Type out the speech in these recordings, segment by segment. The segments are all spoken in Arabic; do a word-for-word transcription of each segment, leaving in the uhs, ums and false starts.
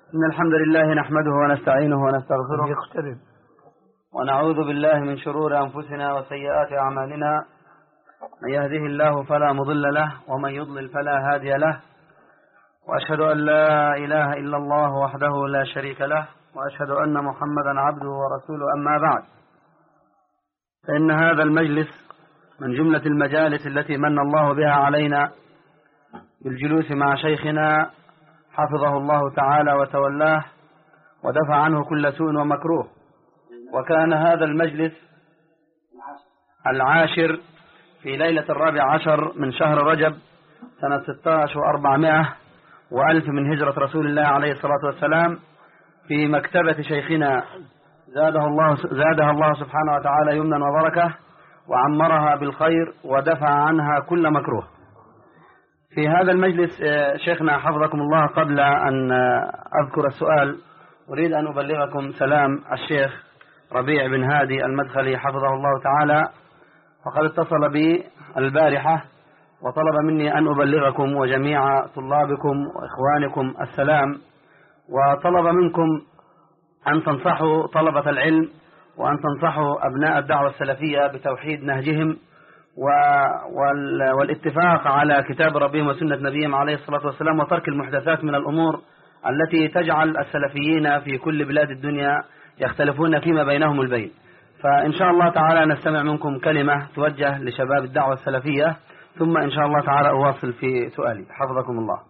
إن الحمد لله نحمده ونستعينه ونستغفره يقترب ونعوذ بالله من شرور أنفسنا وسيئات أعمالنا. من يهده الله فلا مضل له ومن يضلل فلا هادي له، وأشهد أن لا إله إلا الله وحده لا شريك له، وأشهد أن محمدا عبده ورسوله. أما بعد، فإن هذا المجلس من جملة المجالس التي من الله بها علينا بالجلوس مع شيخنا حفظه الله تعالى وتولاه ودفع عنه كل سوء ومكروه. وكان هذا المجلس العاشر في ليلة الرابع عشر من شهر رجب سنة ستة عشر وأربعمائة وألف من هجرة رسول الله عليه الصلاة والسلام في مكتبة شيخنا زاده الله, زادها الله سبحانه وتعالى يمنا وبركة، وعمرها بالخير ودفع عنها كل مكروه. في هذا المجلس شيخنا حفظكم الله، قبل أن أذكر السؤال أريد أن أبلغكم سلام الشيخ ربيع بن هادي المدخلي حفظه الله تعالى، وقد اتصل بي البارحة وطلب مني أن أبلغكم وجميع طلابكم وإخوانكم السلام، وطلب منكم أن تنصحوا طلبة العلم وأن تنصحوا أبناء الدعوة السلفية بتوحيد نهجهم والاتفاق على كتاب ربهم وسنة نبيهم عليه الصلاة والسلام، وترك المحدثات من الأمور التي تجعل السلفيين في كل بلاد الدنيا يختلفون فيما بينهم البين. فإن شاء الله تعالى نستمع منكم كلمة توجه لشباب الدعوة السلفية، ثم إن شاء الله تعالى أواصل في سؤالي حفظكم الله.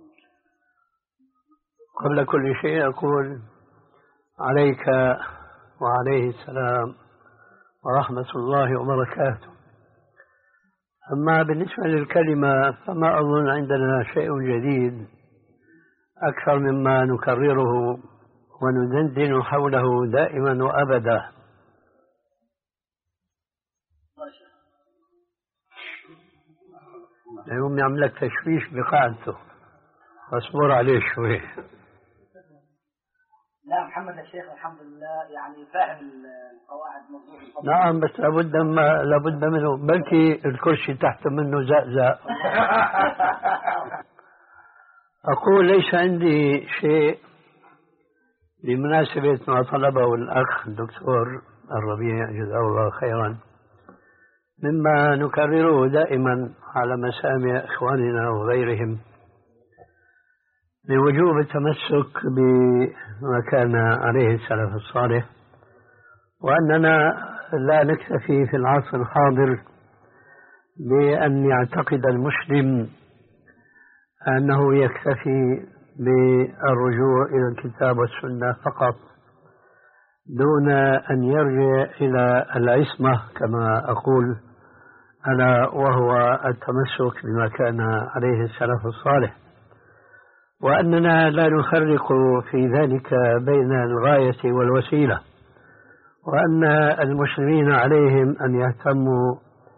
قبل كل شيء أقول عليك وعليه السلام ورحمة الله وبركاته. أما بالنسبة للكلمة فما أظن عندنا شيء جديد أكثر مما نكرره وندندن حوله دائما وأبدا. يوم يعملك تشويش بقاعدته، اصبر عليه شوي. لا محمد الشيخ الحمد لله يعني فاهم القواعد مضبوط. نعم، بس لابد ما لابد منه، بلكي الكرسي تحت منه زقزق. أقول ليس عندي شيء بمناسبة ما طلبه الأخ الدكتور الربيع جزاه الله خيرا، مما نكرره دائما على مسامع إخواننا وغيرهم من وجوب التمسك بما كان عليه السلف الصالح، وأننا لا نكتفي في العصر الحاضر بأن يعتقد المسلم أنه يكتفي بالرجوع إلى الكتاب والسنة فقط دون أن يرجع إلى العصمة كما أقول أنا، وهو التمسك بما كان عليه السلف الصالح، وأننا لا نفرق في ذلك بين الغاية والوسيلة، وأن المسلمين عليهم أن يهتموا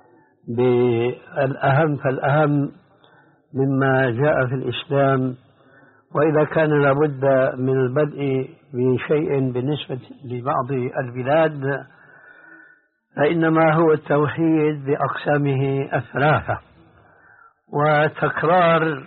بالأهم فالأهم مما جاء في الإسلام. وإذا كان لابد من البدء بشيء بالنسبة لبعض البلاد فإنما هو التوحيد بأقسامه الثلاثة، وتكرار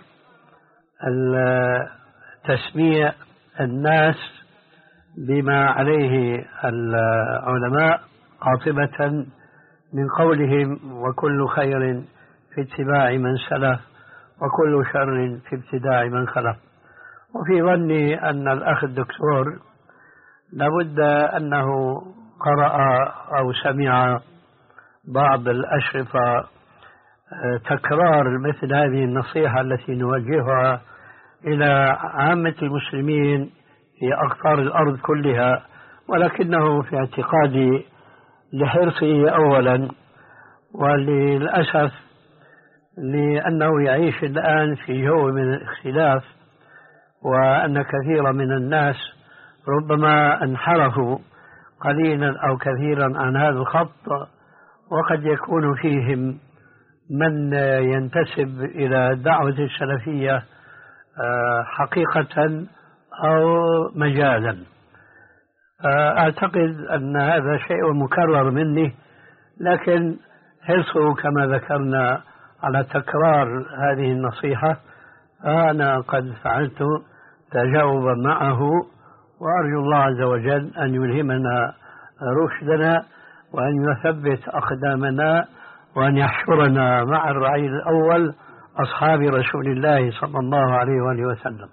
تسميع الناس بما عليه العلماء قاطبة من قولهم وكل خير في اتباع من سلف وكل شر في ابتداع من خلف. وفي ظني أن الأخ الدكتور لابد أنه قرأ أو سمع بعض الأشرطة تكرار مثل هذه النصيحة التي نوجهها إلى عامة المسلمين في أقطار الأرض كلها، ولكنه في اعتقادي لحرصه أولا، وللأسف لأنه يعيش الآن في جو من الاختلاف، وأن كثيرا من الناس ربما انحرفوا قليلا أو كثيرا عن هذا الخط، وقد يكون فيهم من ينتسب إلى الدعوة السلفية حقيقة أو مجازا. أعتقد أن هذا شيء مكرر مني، لكن حرصه كما ذكرنا على تكرار هذه النصيحة أنا قد فعلت تجاوبا معه، وأرجو الله عز وجل أن يلهمنا رشدنا وأن يثبت أقدامنا وأن يحشرنا مع الرعيل الأول أصحاب رسول الله صلى الله عليه وآله وسلم.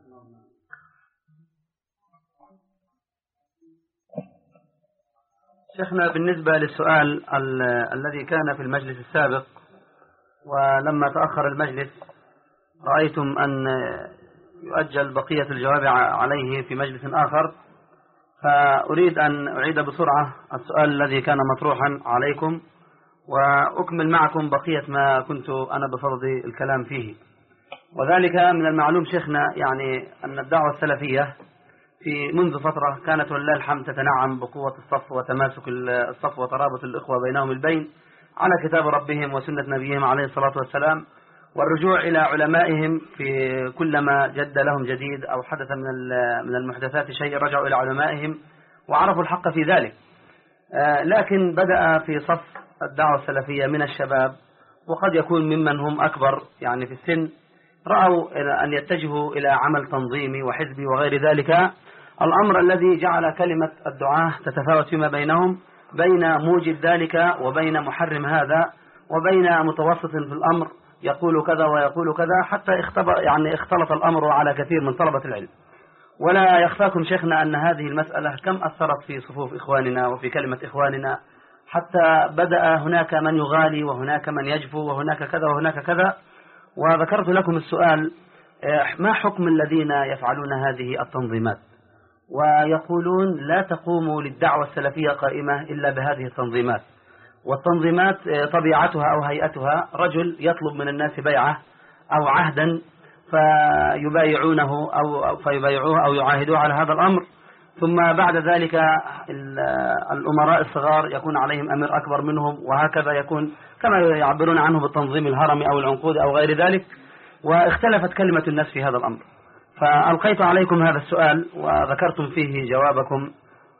شيخنا، بالنسبة للسؤال ال الذي كان في المجلس السابق ولما تأخر المجلس رأيتم أن يؤجل بقية الجواب عليه في مجلس آخر، فأريد أن أعيد بسرعة السؤال الذي كان مطروحا عليكم وأكمل معكم بقية ما كنت أنا بفرض الكلام فيه. وذلك من المعلوم شيخنا يعني أن الدعوة السلفية في منذ فترة كانت ولله الحمد تتنعم بقوة الصف وتماسك الصف وترابط الإخوة بينهم البين على كتاب ربهم وسنة نبيهم عليه الصلاة والسلام، والرجوع إلى علمائهم في كلما جد لهم جديد أو حدث من من المحدثات شيء رجعوا إلى علمائهم وعرفوا الحق في ذلك. لكن بدأ في صف الدعوة السلفية من الشباب، وقد يكون ممن هم أكبر يعني في السن، رأوا أن يتجهوا إلى عمل تنظيمي وحزبي وغير ذلك، الأمر الذي جعل كلمة الدعاة تتفاوت فيما بينهم بين موجب ذلك وبين محرم هذا وبين متوسط في الأمر يقول كذا ويقول كذا، حتى يعني اختلط الأمر على كثير من طلبة العلم. ولا يخفاكم شيخنا أن هذه المسألة كم أثرت في صفوف إخواننا وفي كلمة إخواننا، حتى بدأ هناك من يغالي وهناك من يجفو وهناك كذا وهناك كذا. وذكرت لكم السؤال: ما حكم الذين يفعلون هذه التنظيمات ويقولون لا تقوم للدعوة السلفية قائمة إلا بهذه التنظيمات؟ والتنظيمات طبيعتها أو هيئتها رجل يطلب من الناس بيعة أو عهدا فيبايعونه أو فيبايعوه أو يعاهدوه على هذا الأمر، ثم بعد ذلك الأمراء الصغار يكون عليهم أمير أكبر منهم، وهكذا يكون كما يعبرون عنه بالتنظيم الهرمي أو العنقود أو غير ذلك. واختلفت كلمة الناس في هذا الأمر، فألقيت عليكم هذا السؤال وذكرتم فيه جوابكم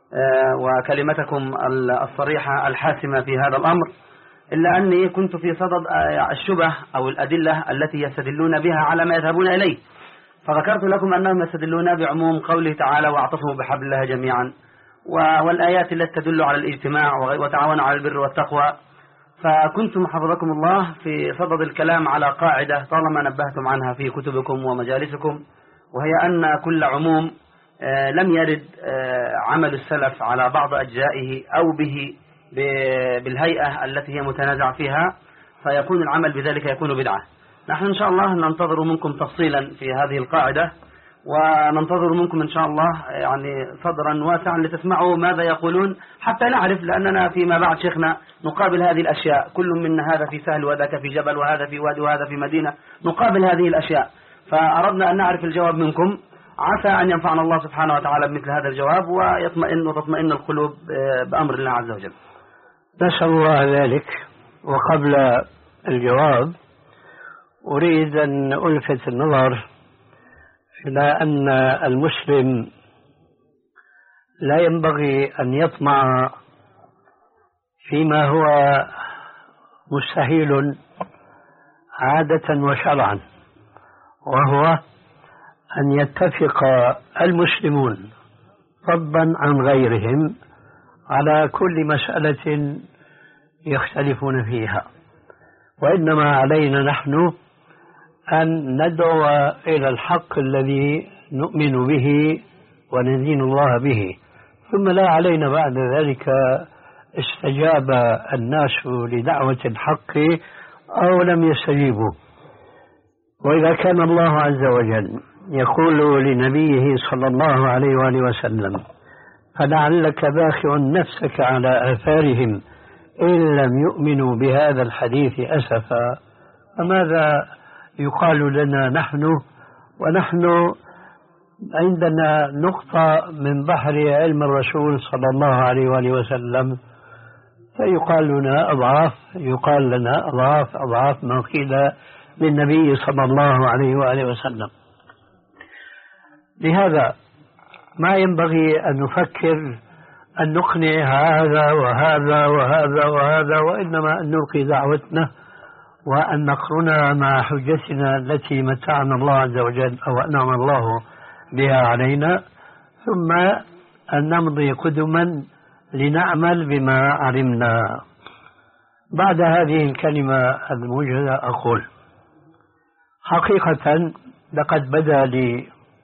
وكلمتكم الصريحة الحاسمة في هذا الأمر، إلا أني كنت في صدد الشبه أو الأدلة التي يستدلون بها على ما يذهبون إليه، فذكرت لكم أنهم يستدلون بعموم قوله تعالى: واعتصموا بحبل الله جميعا، والآيات التي تدل على الاجتماع وتعاونوا على البر والتقوى. فكنتم حفظكم الله في صدد الكلام على قاعدة طالما نبهتم عنها في كتبكم ومجالسكم، وهي أن كل عموم لم يرد عمل السلف على بعض أجزائه أو به بالهيئة التي هي متنازع فيها فيكون العمل بذلك يكون بدعة. نحن إن شاء الله ننتظر منكم تفصيلا في هذه القاعدة، وننتظر منكم إن شاء الله يعني صدرا واسعا لتسمعوا ماذا يقولون حتى نعرف، لأننا فيما بعد شيخنا نقابل هذه الأشياء، كل منا هذا في سهل وذاك في جبل وهذا في وادي وهذا في مدينة، نقابل هذه الأشياء، فأردنا أن نعرف الجواب منكم، عسى أن ينفعنا الله سبحانه وتعالى بمثل هذا الجواب ويطمئن وتطمئن القلوب بأمر الله عز وجل. نسأل الله ذلك. وقبل الجواب أريد أن ألفت النظر إلى أن المسلم لا ينبغي أن يطمع فيما هو مستحيل عادة وشرعا، وهو أن يتفق المسلمون فضلا عن غيرهم على كل مسألة يختلفون فيها، وإنما علينا نحن أن ندعو إلى الحق الذي نؤمن به وندين الله به، ثم لا علينا بعد ذلك استجاب الناس لدعوة الحق أو لم يستجيبوا. وإذا كان الله عز وجل يقول لنبيه صلى الله عليه وآله وسلم: فلعلك باخع نفسك على آثارهم إن لم يؤمنوا بهذا الحديث أسفا، فماذا يقال لنا نحن ونحن عندنا نقطة من بحر علم الرسول صلى الله عليه وآله وسلم، فيقال لنا أضعاف يقال لنا أضعاف أضعاف ما قيل للنبي صلى الله عليه وآله وسلم. لهذا ما ينبغي أن نفكر أن نقنع هذا وهذا وهذا وهذا، وإنما أن نلقي دعوتنا وأن نقرنا مع حجتنا التي متعنا الله عز وجل أو أنعم الله بها علينا، ثم أن نمضي قدما لنعمل بما علمنا. بعد هذه الكلمة الموجزة أقول: حقيقة لقد بدا لي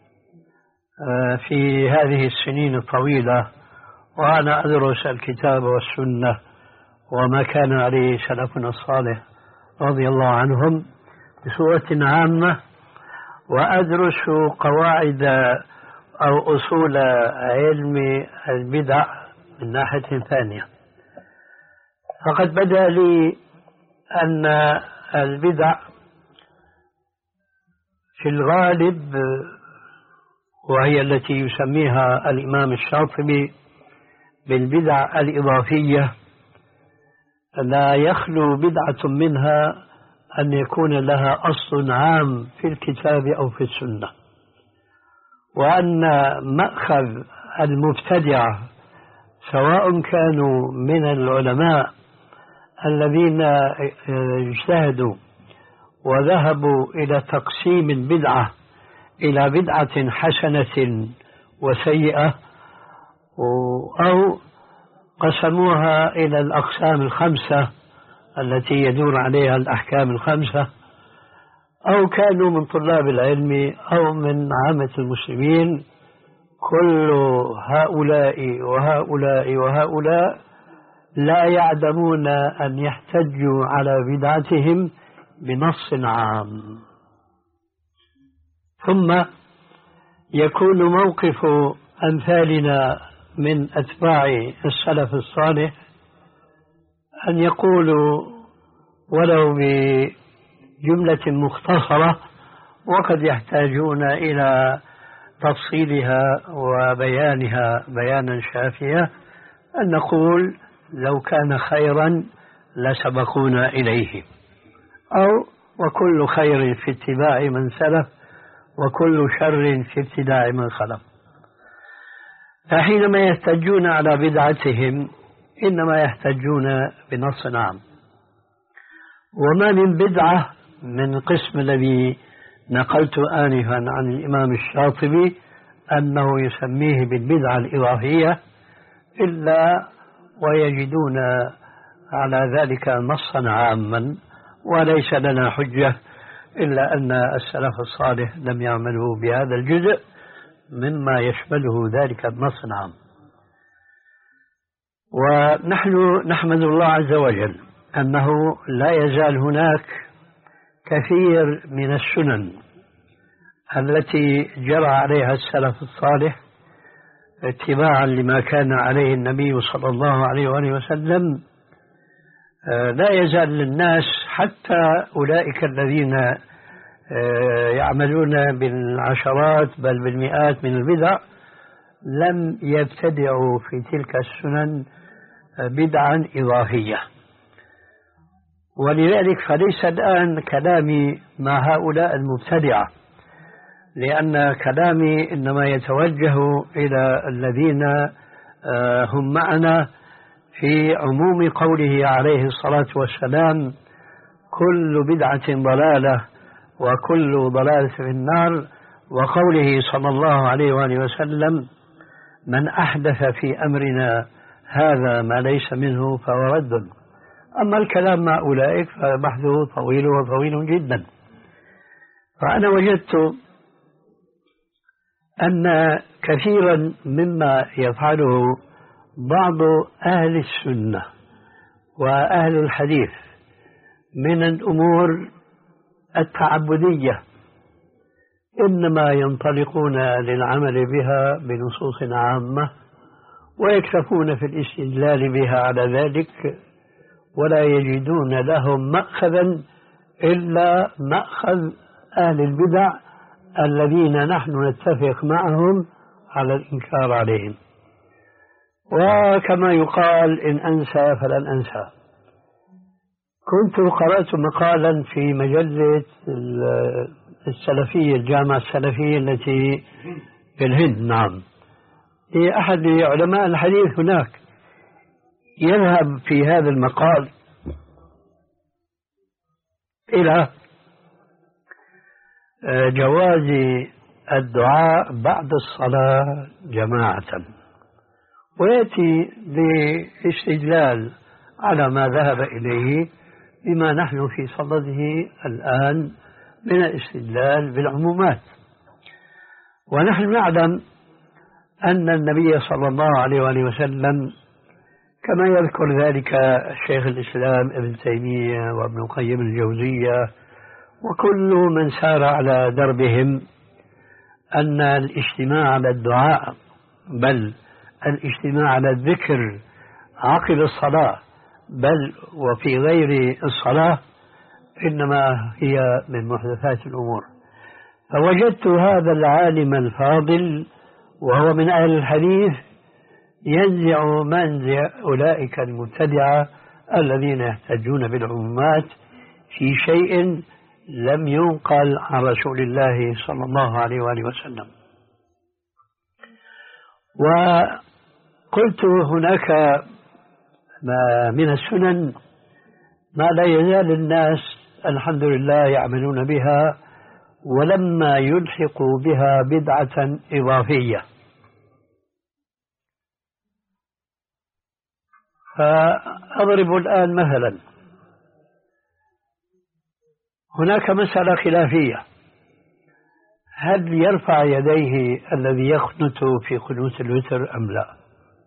في هذه السنين الطويلة وأنا أدرس الكتاب والسنة وما كان عليه سلفنا الصالح رضي الله عنهم بصورة عامة، وأدرس قواعد أو أصول علم البدع من ناحية ثانية، فقد بدا لي أن البدع في الغالب، وهي التي يسميها الإمام الشاطبي بالبدع الإضافية، لا يخلو بدعة منها أن يكون لها أصل عام في الكتاب أو في السنة، وأن مأخذ المبتدعة سواء كانوا من العلماء الذين اجتهدوا وذهبوا إلى تقسيم البدعة إلى بدعة حسنة وسيئة، أو قسموها إلى الأقسام الخمسة التي يدور عليها الأحكام الخمسة، أو كانوا من طلاب العلم أو من عامة المسلمين، كل هؤلاء وهؤلاء وهؤلاء لا يعدمون أن يحتجوا على بدعتهم بنص عام. ثم يكون موقف أمثالنا من أتباع السلف الصالح أن يقولوا ولو بجملة مختصرة، وقد يحتاجون إلى تفصيلها وبيانها بيانا شافيا، أن نقول لو كان خيرا لسبقونا إليه، أو وكل خير في اتباع من سلف وكل شر في ابتداع من خلف. فحينما يحتجون على بدعتهم إنما يحتجون بنص عام، وما من بدعة من قسم الذي نقلت آنفا عن الإمام الشاطبي أنه يسميه بالبدعة الإضافية إلا ويجدون على ذلك نصا عاما، وليس لنا حجة إلا أن السلف الصالح لم يعملوا بهذا الجزء مما يشمله ذلك النص العام. ونحن نحمد الله عز وجل أنه لا يزال هناك كثير من السنن التي جرى عليها السلف الصالح اتباعا لما كان عليه النبي صلى الله عليه وآله وسلم، لا يزال للناس حتى أولئك الذين يعملون بالعشرات بل بالمئات من البدع لم يبتدعوا في تلك السنن بدعا إضافية. ولذلك فليس الآن كلامي مع هؤلاء المبتدعة، لأن كلامي إنما يتوجه إلى الذين هم معنا في عموم قوله عليه الصلاة والسلام: كل بدعة ضلالة وكل ضلالة في النار، وقوله صلى الله عليه وآله وسلم: من أحدث في أمرنا هذا ما ليس منه فهو رد. أما الكلام مع أولئك فبحثه طويل وطويل جدا. فأنا وجدت أن كثيرا مما يفعله بعض أهل السنة وأهل الحديث من الأمور التعبدية إنما ينطلقون للعمل بها بنصوص عامة ويكتفون في الاستدلال بها على ذلك، ولا يجدون لهم مأخذا إلا مأخذ أهل البدع الذين نحن نتفق معهم على الإنكار عليهم. وكما يقال: إن أنسى فلن أنسى. كنت قرأت مقالا في مجلة السلفية، الجامعة السلفية التي في الهند، نعم، لأحد علماء الحديث هناك، يذهب في هذا المقال إلى جواز الدعاء بعد الصلاة جماعة، ويأتي باستدلال على ما ذهب إليه بما نحن في صدده الآن من الاستدلال بالعمومات. ونحن نعلم أن النبي صلى الله عليه وآله وسلم كما يذكر ذلك الشيخ الإسلام ابن تيمية وابن القيم الجوزية وكل من سار على دربهم، أن الاجتماع على الدعاء بل الاجتماع على الذكر عقب الصلاة بل وفي غير الصلاة إنما هي من محدثات الأمور. فوجدت هذا العالم الفاضل وهو من أهل الحديث ينزع منزع أولئك المبتدعة الذين يحتجون بالعمومات في شيء لم ينقل عن رسول الله صلى الله عليه وآله وسلم. وقلت هناك ما من السنن ما لا يزال الناس الحمد لله يعملون بها ولما يلحقوا بها بدعة إضافية. فأضرب الآن مثلا، هناك مسألة خلافية، هل يرفع يديه الذي يقنت في قنوت الوتر أم لا؟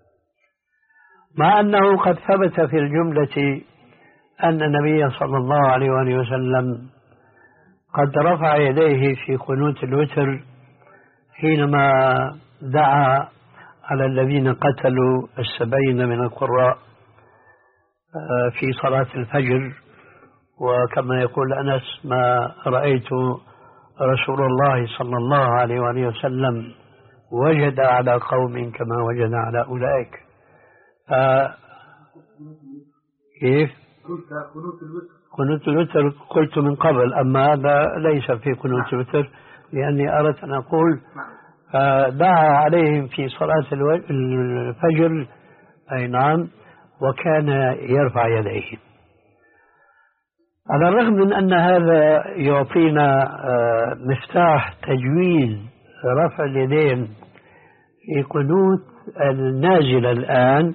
مع أنه قد ثبت في الجملة أن النبي صلى الله عليه وآله وسلم قد رفع يديه في قنوت الوتر حينما دعا على الذين قتلوا السبعين من القراء في صلاة الفجر. وكما يقول أنس ما رأيت رسول الله صلى الله عليه وآله وسلم وجد على قوم كما وجد على أولئك. ف... كيف؟ قنوت الوتر قلت من قبل، أما هذا ليس في قنوت الوتر لأني أردت أن أقول دعا عليهم في صلاة الفجر أي نعم، وكان يرفع يديه. على الرغم من أن هذا يعطينا مفتاح تجويز رفع اليدين في قنوت النازل الآن،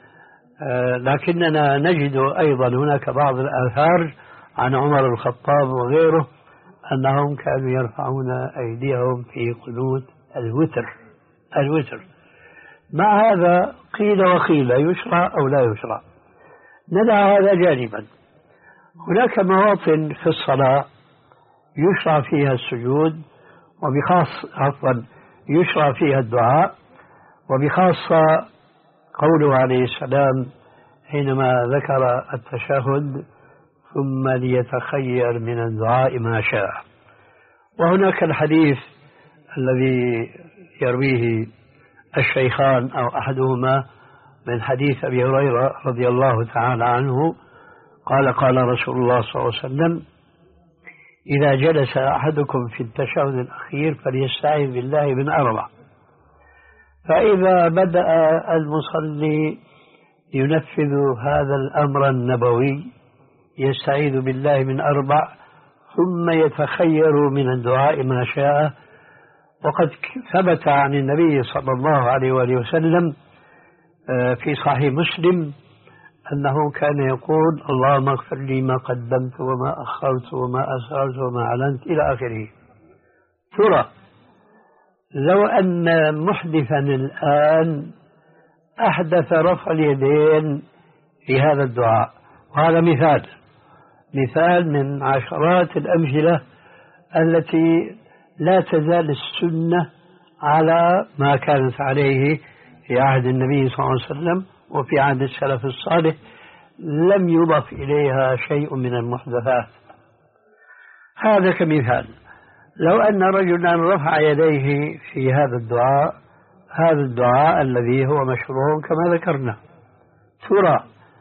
لكننا نجد أيضا هناك بعض الآثار عن عمر الخطاب وغيره أنهم كانوا يرفعون أيديهم في قنوت الوتر الوتر مع هذا قيل وقيل يشرع أو لا يشرع. ندع هذا جانبا. هناك مواطن في الصلاة يشرع فيها السجود، وبخاص عفوا يشرع فيها الدعاء، وبخاصة قوله عليه السلام حينما ذكر التشهد ثم ليتخير من الدعاء ما شاء. وهناك الحديث الذي يرويه الشيخان أو أحدهما من حديث أبي هريرة رضي الله تعالى عنه قال قال رسول الله صلى الله عليه وسلم إذا جلس أحدكم في التشهد الأخير فليستعذ بالله من أربع. فإذا بدأ المصلي ينفذ هذا الأمر النبوي يستعيذ بالله من أربع ثم يتخير من الدعاء ما شاء. وقد ثبت عن النبي صلى الله عليه وآله وسلم في صحيح مسلم أنه كان يقول اللهم اغفر لي ما قدمت وما أخرت وما أسررت وما أعلنت إلى آخره. ترى لو أن محدثا الآن أحدث رفع اليدين في هذا الدعاء، وهذا مثال مثال من عشرات الأمثلة التي لا تزال السنة على ما كانت عليه في عهد النبي صلى الله عليه وسلم وفي عهد السلف الصالح، لم يضف إليها شيء من المحدثات. هذا كمثال. لو أن رجلا رفع يديه في هذا الدعاء هذا الدعاء الذي هو مشروع كما ذكرنا، ترى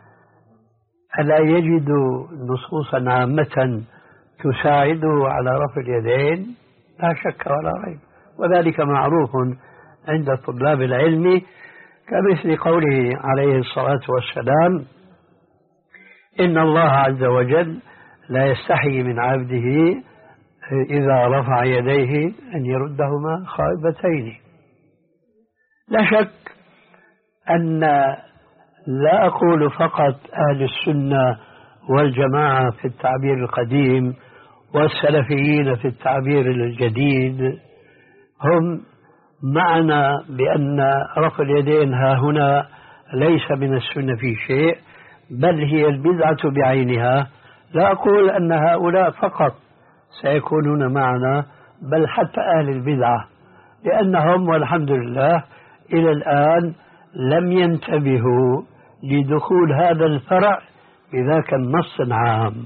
ألا يجد نصوصا عامة تساعده على رفع اليدين؟ لا شك ولا ريب، وذلك معروف عند طلاب العلم، كمثل قوله عليه الصلاة والسلام إن الله عز وجل لا يستحي من عبده إذا رفع يديه أن يردهما خائبتين. لا شك أن لا أقول فقط أهل السنة والجماعة في التعبير القديم والسلفيين في التعبير الجديد هم معنا بأن رفع اليدين ها هنا ليس من السنة في شيء، بل هي البدعة بعينها. لا أقول أن هؤلاء فقط سيكونون معنا، بل حتى أهل البدعة، لأنهم والحمد لله إلى الآن لم ينتبهوا لدخول هذا الفرع بذاك النص العام.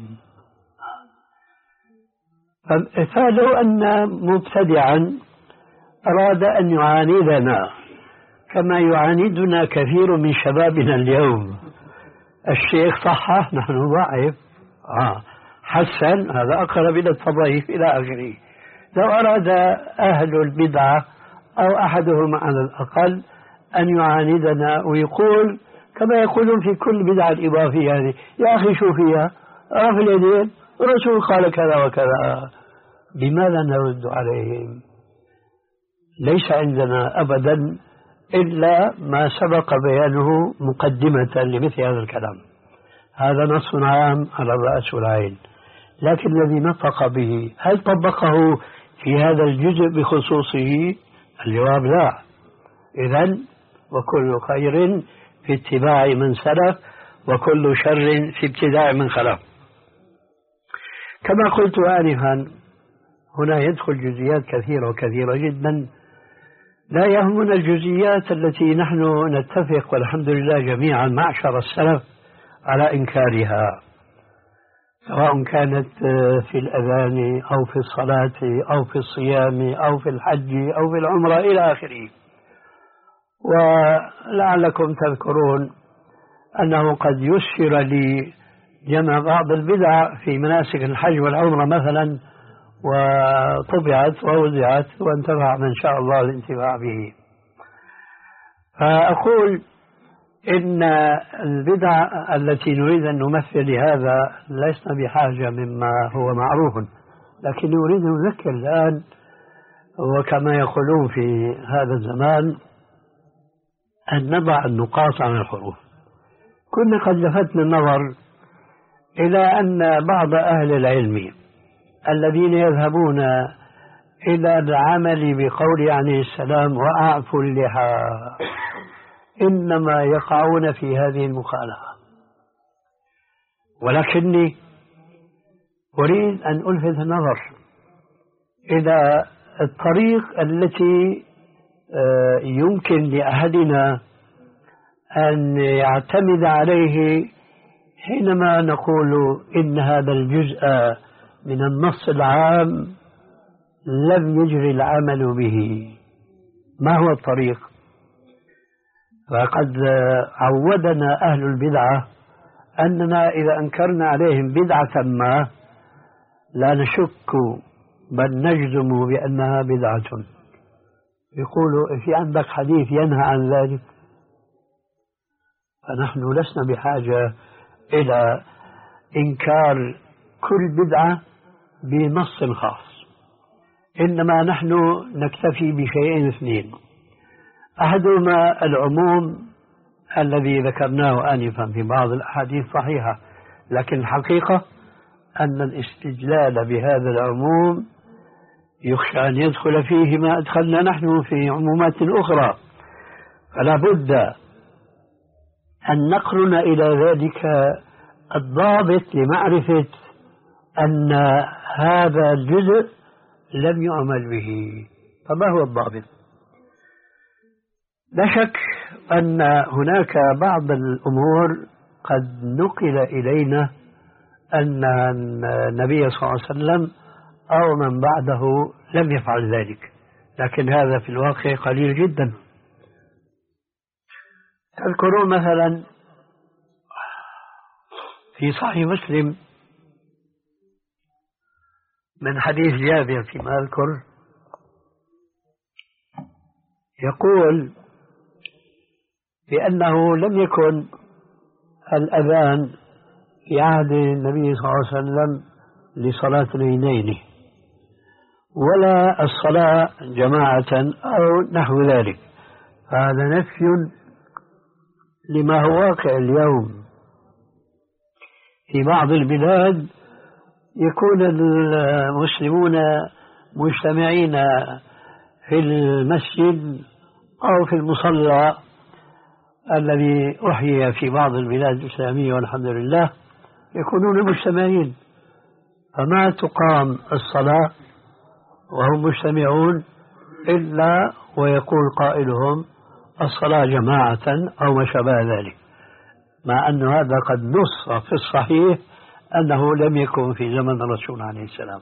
فلو أن مبتدعا أراد أن يعاندنا كما يعاندنا كثير من شبابنا اليوم، الشيخ صحح نحن ضعيف، آه حسن هذا أقرب إلى التضعيف إلى آخره. لو أراد أهل البدعة أو أحدهم على الأقل أن يعاندنا ويقول كما يقولون في كل بدعة الإضافية هذه، يا أخي شو فيها رفع اليدين الرسول قال كذا وكذا، بماذا نرد عليهم؟ ليس عندنا أبدا إلا ما سبق بيانه مقدمة لمثل هذا الكلام. هذا نص عام على الرأس والعين، لكن الذي نطق به هل طبقه في هذا الجزء بخصوصه؟ الجواب لا. إذن وكل خير في اتباع من سلف وكل شر في ابتداع من خلف. كما قلت آنفا هنا يدخل جزئيات كثيرة وكثيرة جدا، لا يهمنا الجزئيات التي نحن نتفق والحمد لله جميعا معشر السلف على إنكارها، سواء كانت في الأذان أو في الصلاة أو في الصيام أو في الحج أو في العمرة إلى آخره. ولعلكم تذكرون أنه قد يسر لي جمع بعض البدع في مناسك الحج والعمرة مثلا، وطبعت ووزعت وانتفع من شاء الله الانتفاع به. فأقول إن البدع التي نريد أن نمثل لهذا لسنا بحاجة مما هو معروف، لكن نريد أن نذكر الآن، وكما يقولون في هذا الزمان أن نضع النقاط عن الحروف. كنا قد لفتنا النظر إلى أن بعض أهل العلم الذين يذهبون إلى العمل بقول عليه السلام وأعفوا اللحى إنما يقعون في هذه المخالفة، ولكني أريد أن ألفت النظر إلى الطريق التي يمكن لأحدنا أن يعتمد عليه حينما نقول إن هذا الجزء من النص العام لم يجري العمل به. ما هو الطريق؟ فقد عودنا أهل البدعة أننا إذا أنكرنا عليهم بدعة ما لا نشك بل نجزم بأنها بدعة. يقولوا في عندك حديث ينهى عن ذلك؟ فنحن لسنا بحاجة إلى إنكار كل بدعة بنص خاص، إنما نحن نكتفي بشيئين اثنين. أحدهما العموم الذي ذكرناه آنفا في بعض الأحاديث صحيحة، لكن الحقيقة أن الاستدلال بهذا العموم يخشى أن يدخل فيه ما أدخلنا نحن في عمومات أخرى، فلا بد أن نقرن إلى ذلك الضابط لمعرفة أن هذا الجزء لم يعمل به. فما هو الضابط؟ لا شك أن هناك بعض الأمور قد نقل إلينا أن النبي صلى الله عليه وسلم أو من بعده لم يفعل ذلك، لكن هذا في الواقع قليل جدا. تذكرون مثلا في صحيح مسلم من حديث جابر فيما أذكر يقول بأنه لم يكن الأذان في عهد النبي صلى الله عليه وسلم لصلاة العيدين، ولا الصلاة جماعة أو نحو ذلك. هذا نفي لما هو واقع اليوم. في بعض البلاد يكون المسلمون مجتمعين في المسجد أو في المصلى الذي أحيي في بعض البلاد الإسلامية والحمد لله، يكونون مجتمعين، فما تقام الصلاة وهم مجتمعون إلا ويقول قائلهم الصلاة جماعة أو ما شابه ذلك، مع أن هذا قد نص في الصحيح أنه لم يكن في زمن الرسول عليه السلام.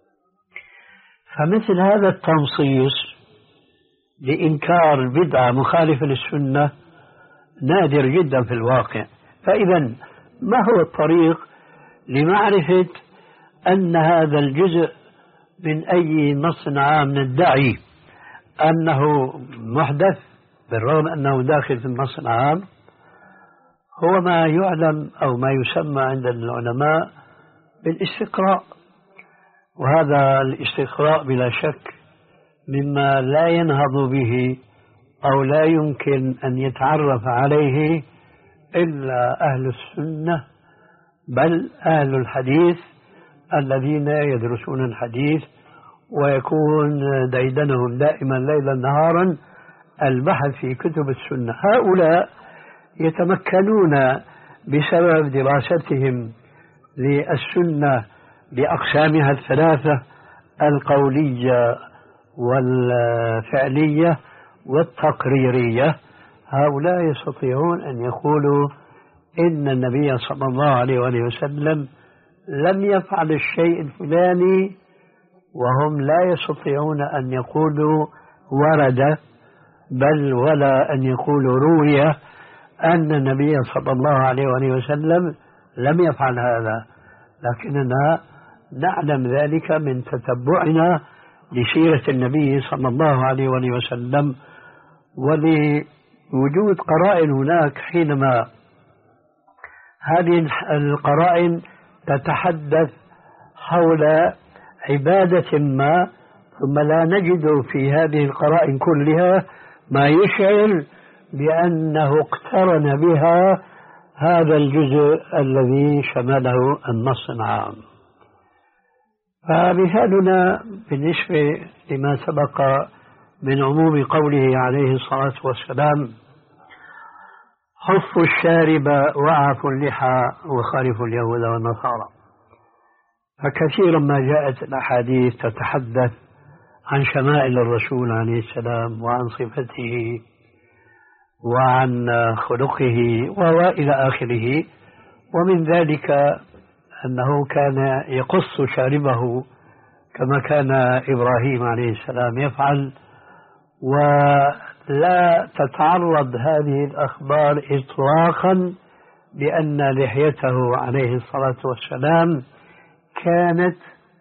فمثل هذا التنصيص لإنكار بدعة مخالفة للسنة نادر جدا في الواقع. فإذا ما هو الطريق لمعرفة أن هذا الجزء من أي نص عام ندعي أنه محدث بالرغم أنه داخل في النص العام؟ هو ما يعلم أو ما يسمى عند العلماء بالاستقراء، وهذا الاستقراء بلا شك مما لا ينهض به أو لا يمكن أن يتعرف عليه إلا أهل السنة، بل أهل الحديث الذين يدرسون الحديث ويكون ديدنهم دائما ليلا نهارا البحث في كتب السنة. هؤلاء يتمكنون بسبب دراستهم للسنة بأقسامها الثلاثة القولية والفعلية والتقريرية، هؤلاء يستطيعون أن يقولوا إن النبي صلى الله عليه وآله وسلم لم يفعل الشيء الفلاني، وهم لا يستطيعون أن يقولوا ورد بل ولا أن يقولوا روي أن النبي صلى الله عليه وآله وسلم لم يفعل هذا، لكننا نعلم ذلك من تتبعنا لسيرة النبي صلى الله عليه وآله وسلم، ولوجود قرائن هناك حينما هذه القرائن تتحدث حول عبادة ما ثم لا نجد في هذه القرائن كلها ما يشعر بأنه اقترن بها هذا الجزء الذي شمله النص العام. فمثالنا بالنسبة لما سبق من عموم قوله عليه الصلاة والسلام حفوا الشارب وعفوا اللحى وخالفوا اليهود والنصارى، فكثيرا ما جاءت الأحاديث تتحدث عن شمائل الرسول عليه السلام وعن صفته وعن خلقه وإلى آخره، ومن ذلك أنه كان يقص شاربه كما كان إبراهيم عليه السلام يفعل، ولا تتعرض هذه الأخبار إطلاقا بأن لحيته عليه الصلاة والسلام كانت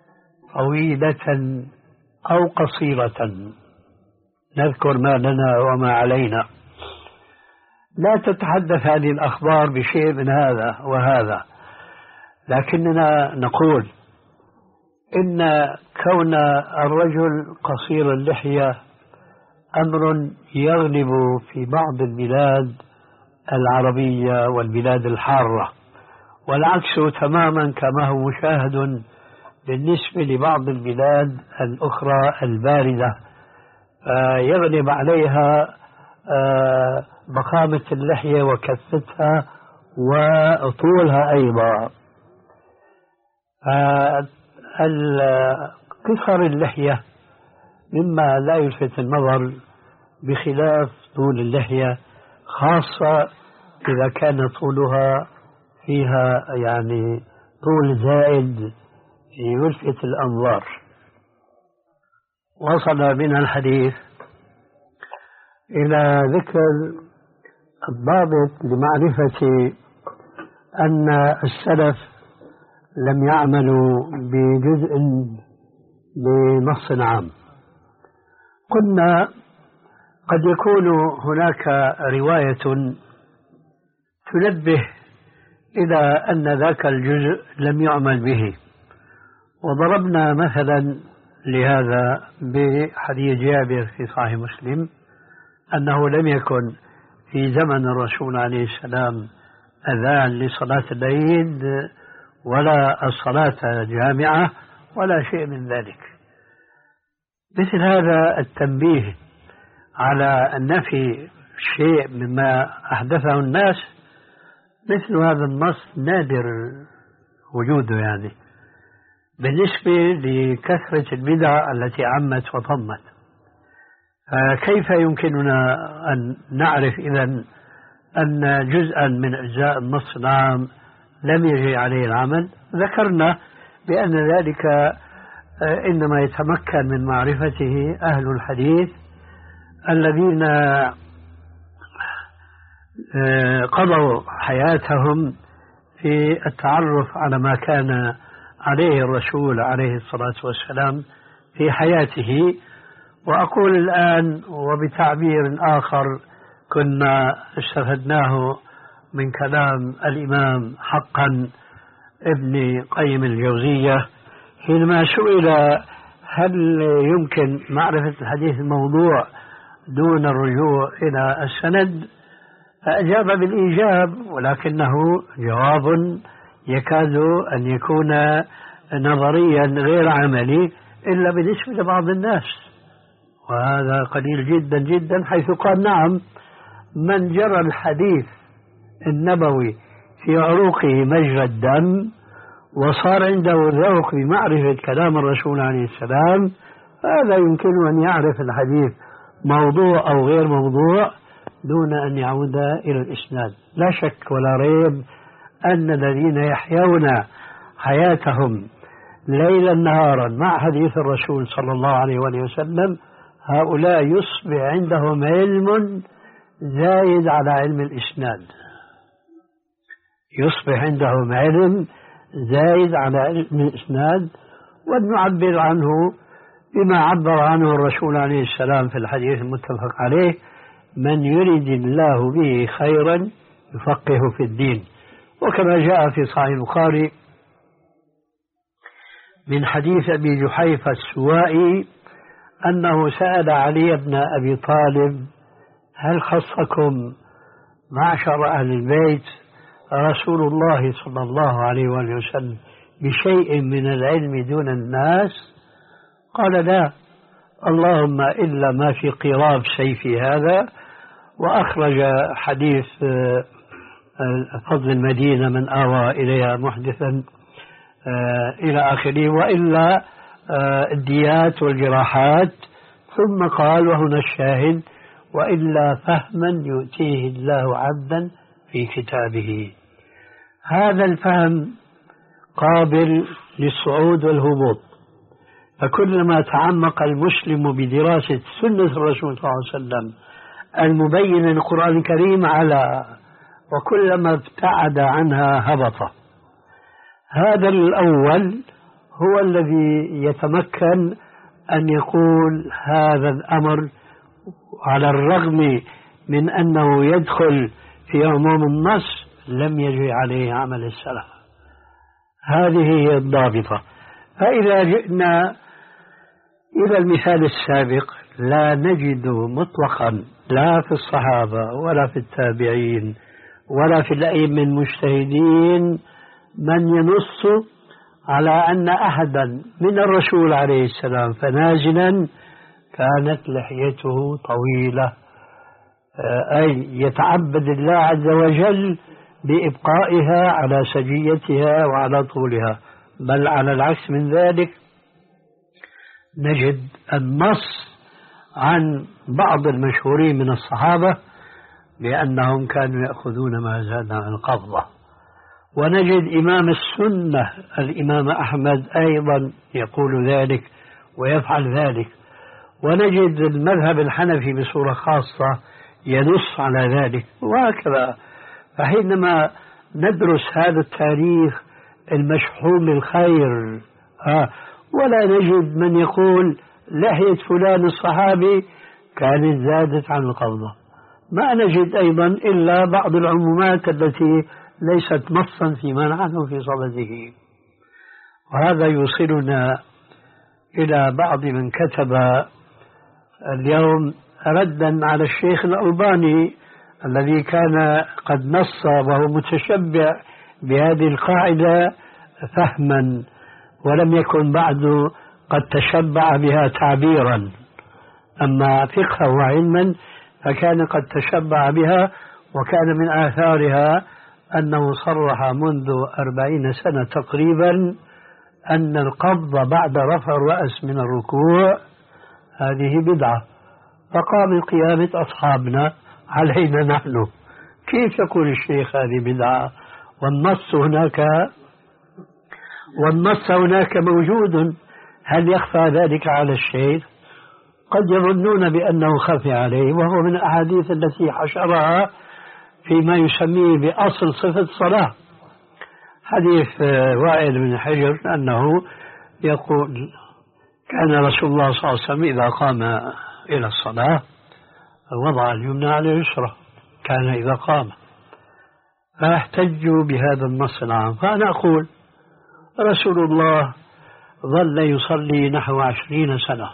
طويلة أو قصيرة، نذكر ما لنا وما علينا. لا تتحدث هذه الأخبار بشيء من هذا وهذا، لكننا نقول إن كون الرجل قصير اللحية أمر يغلب في بعض البلاد العربية والبلاد الحارة، والعكس تماما كما هو مشاهد بالنسبة لبعض البلاد الأخرى الباردة، يغلب عليها ضخامة اللحية وكثتها وطولها أيضا. قصر اللحية مما لا يلفت النظر بخلاف طول اللحية، خاصة إذا كان طولها فيها يعني طول زائد يلفت الأنظار. وصل بنا الحديث إلى ذكر الضابط لمعرفة أن السلف لم يعملوا بجزء لنص عام. قلنا قد يكون هناك رواية تنبه إلى أن ذاك الجزء لم يعمل به، وضربنا مثلا لهذا بحديث جابر في صحيح مسلم أنه لم يكن في زمن الرسول عليه السلام أذان لصلاة العيد ولا الصلاة جامعة ولا شيء من ذلك. مثل هذا التنبيه على نفي شيء مما أحدثه الناس، مثل هذا النص نادر وجوده يعني بالنسبة لكثرة البدع التي عمت وطمت. كيف يمكننا أن نعرف إذن أن جزءا من أجزاء النص العام لم يجري عليه العمل؟ ذكرنا بأن ذلك إنما يتمكن من معرفته أهل الحديث الذين قضوا حياتهم في التعرف على ما كان عليه الرسول عليه الصلاة والسلام في حياته. وأقول الآن وبتعبير آخر كنا استفدناه من كلام الإمام حقا ابن قيم الجوزية حينما سئل هل يمكن معرفة الحديث الموضوع دون الرجوع إلى السند، فأجاب بالإيجاب، ولكنه جواب يكاد أن يكون نظريا غير عملي إلا بالنسبة لبعض الناس، وهذا قليل جدا جدا، حيث قال نعم من جرى الحديث النبوي في عروقه مجرى الدم وصار عنده ذوق بمعرفة كلام الرسول عليه السلام، هذا يمكن أن يعرف الحديث موضوع أو غير موضوع دون أن يعود إلى الإسناد. لا شك ولا ريب أن الذين يحيون حياتهم ليلا نهارا مع حديث الرسول صلى الله عليه وآله وسلم هؤلاء يصبح عندهم علم زايد على علم الإسناد، يصبح عندهم علم زايد على علم الإسناد، ونعبر عنه بما عبر عنه الرسول عليه السلام في الحديث المتفق عليه: من يريد الله به خيرا يفقه في الدين. وكما جاء في صحيح البخاري من حديث أبي جحيفة السوائي أنه سأل علي بن أبي طالب: هل خصكم معشر أهل البيت رسول الله صلى الله عليه وآله وسلم بشيء من العلم دون الناس؟ قال: لا، اللهم إلا ما في قراب سيفي هذا. وأخرج حديث فضل المدينة من آوى إليها محدثا إلى آخره، وإلا الديات والجراحات. ثم قال وهنا الشاهد: وإلا فهما يؤتيه الله عبدا في كتابه. هذا الفهم قابل للصعود والهبوط، فكلما تعمق المسلم بدراسة سنة الرسول صلى الله عليه وسلم المبينة للقرآن الكريم على، وكلما ابتعد عنها هبط. هذا الأول هو الذي يتمكن أن يقول هذا الأمر على الرغم من أنه يدخل في عموم النص لم يجري عليه عمل السلف. هذه هي الضابطة. فإذا جئنا إلى المثال السابق لا نجد مطلقا لا في الصحابة ولا في التابعين ولا في الأئمة المجتهدين من ينص على أن أحدا من الرسول عليه السلام فنازلا كانت لحيته طويلة، أي يتعبد الله عز وجل بإبقائها على سجيتها وعلى طولها، بل على العكس من ذلك نجد النص عن بعض المشهورين من الصحابة بأنهم كانوا يأخذون ما زاد عن القبضة. ونجد إمام السنة الإمام أحمد أيضا يقول ذلك ويفعل ذلك. ونجد المذهب الحنفي بصورة خاصة ينص على ذلك، وهكذا. فحينما ندرس هذا التاريخ المشحون بالخير آه ولا نجد من يقول لحية فلان الصحابي كانت زادت عن القبضة، ما نجد أيضا إلا بعض العمومات التي ليست نصا في منعه في صدده. وهذا يوصلنا إلى بعض من كتب اليوم ردا على الشيخ الألباني الذي كان قد نص وهو متشبع بهذه القاعدة فهما ولم يكن بعد قد تشبع بها تعبيرا، أما فقها وعلما فكان قد تشبع بها، وكان من آثارها أنه صرح منذ أربعين سنة تقريبا أن القبض بعد رفع الرأس من الركوع هذه بدعة، فقام قيامة أصحابنا علينا نحن. كيف يقول الشيخ هذه بدعة والنص هناك والنص هناك موجود؟ هل يخفى ذلك على الشيخ؟ قد يظنون بأنه خفي عليه، وهو من الأحاديث التي حشرها فيما يسميه بأصل صفة الصلاة. حديث وائل بن حجر أنه يقول كان رسول الله صلى الله عليه وسلم إذا قام إلى الصلاة وضع اليمنى على اليسرى، كان إذا قام، فاحتجوا بهذا النص العام. فأنا أقول رسول الله ظل يصلي نحو عشرين سنة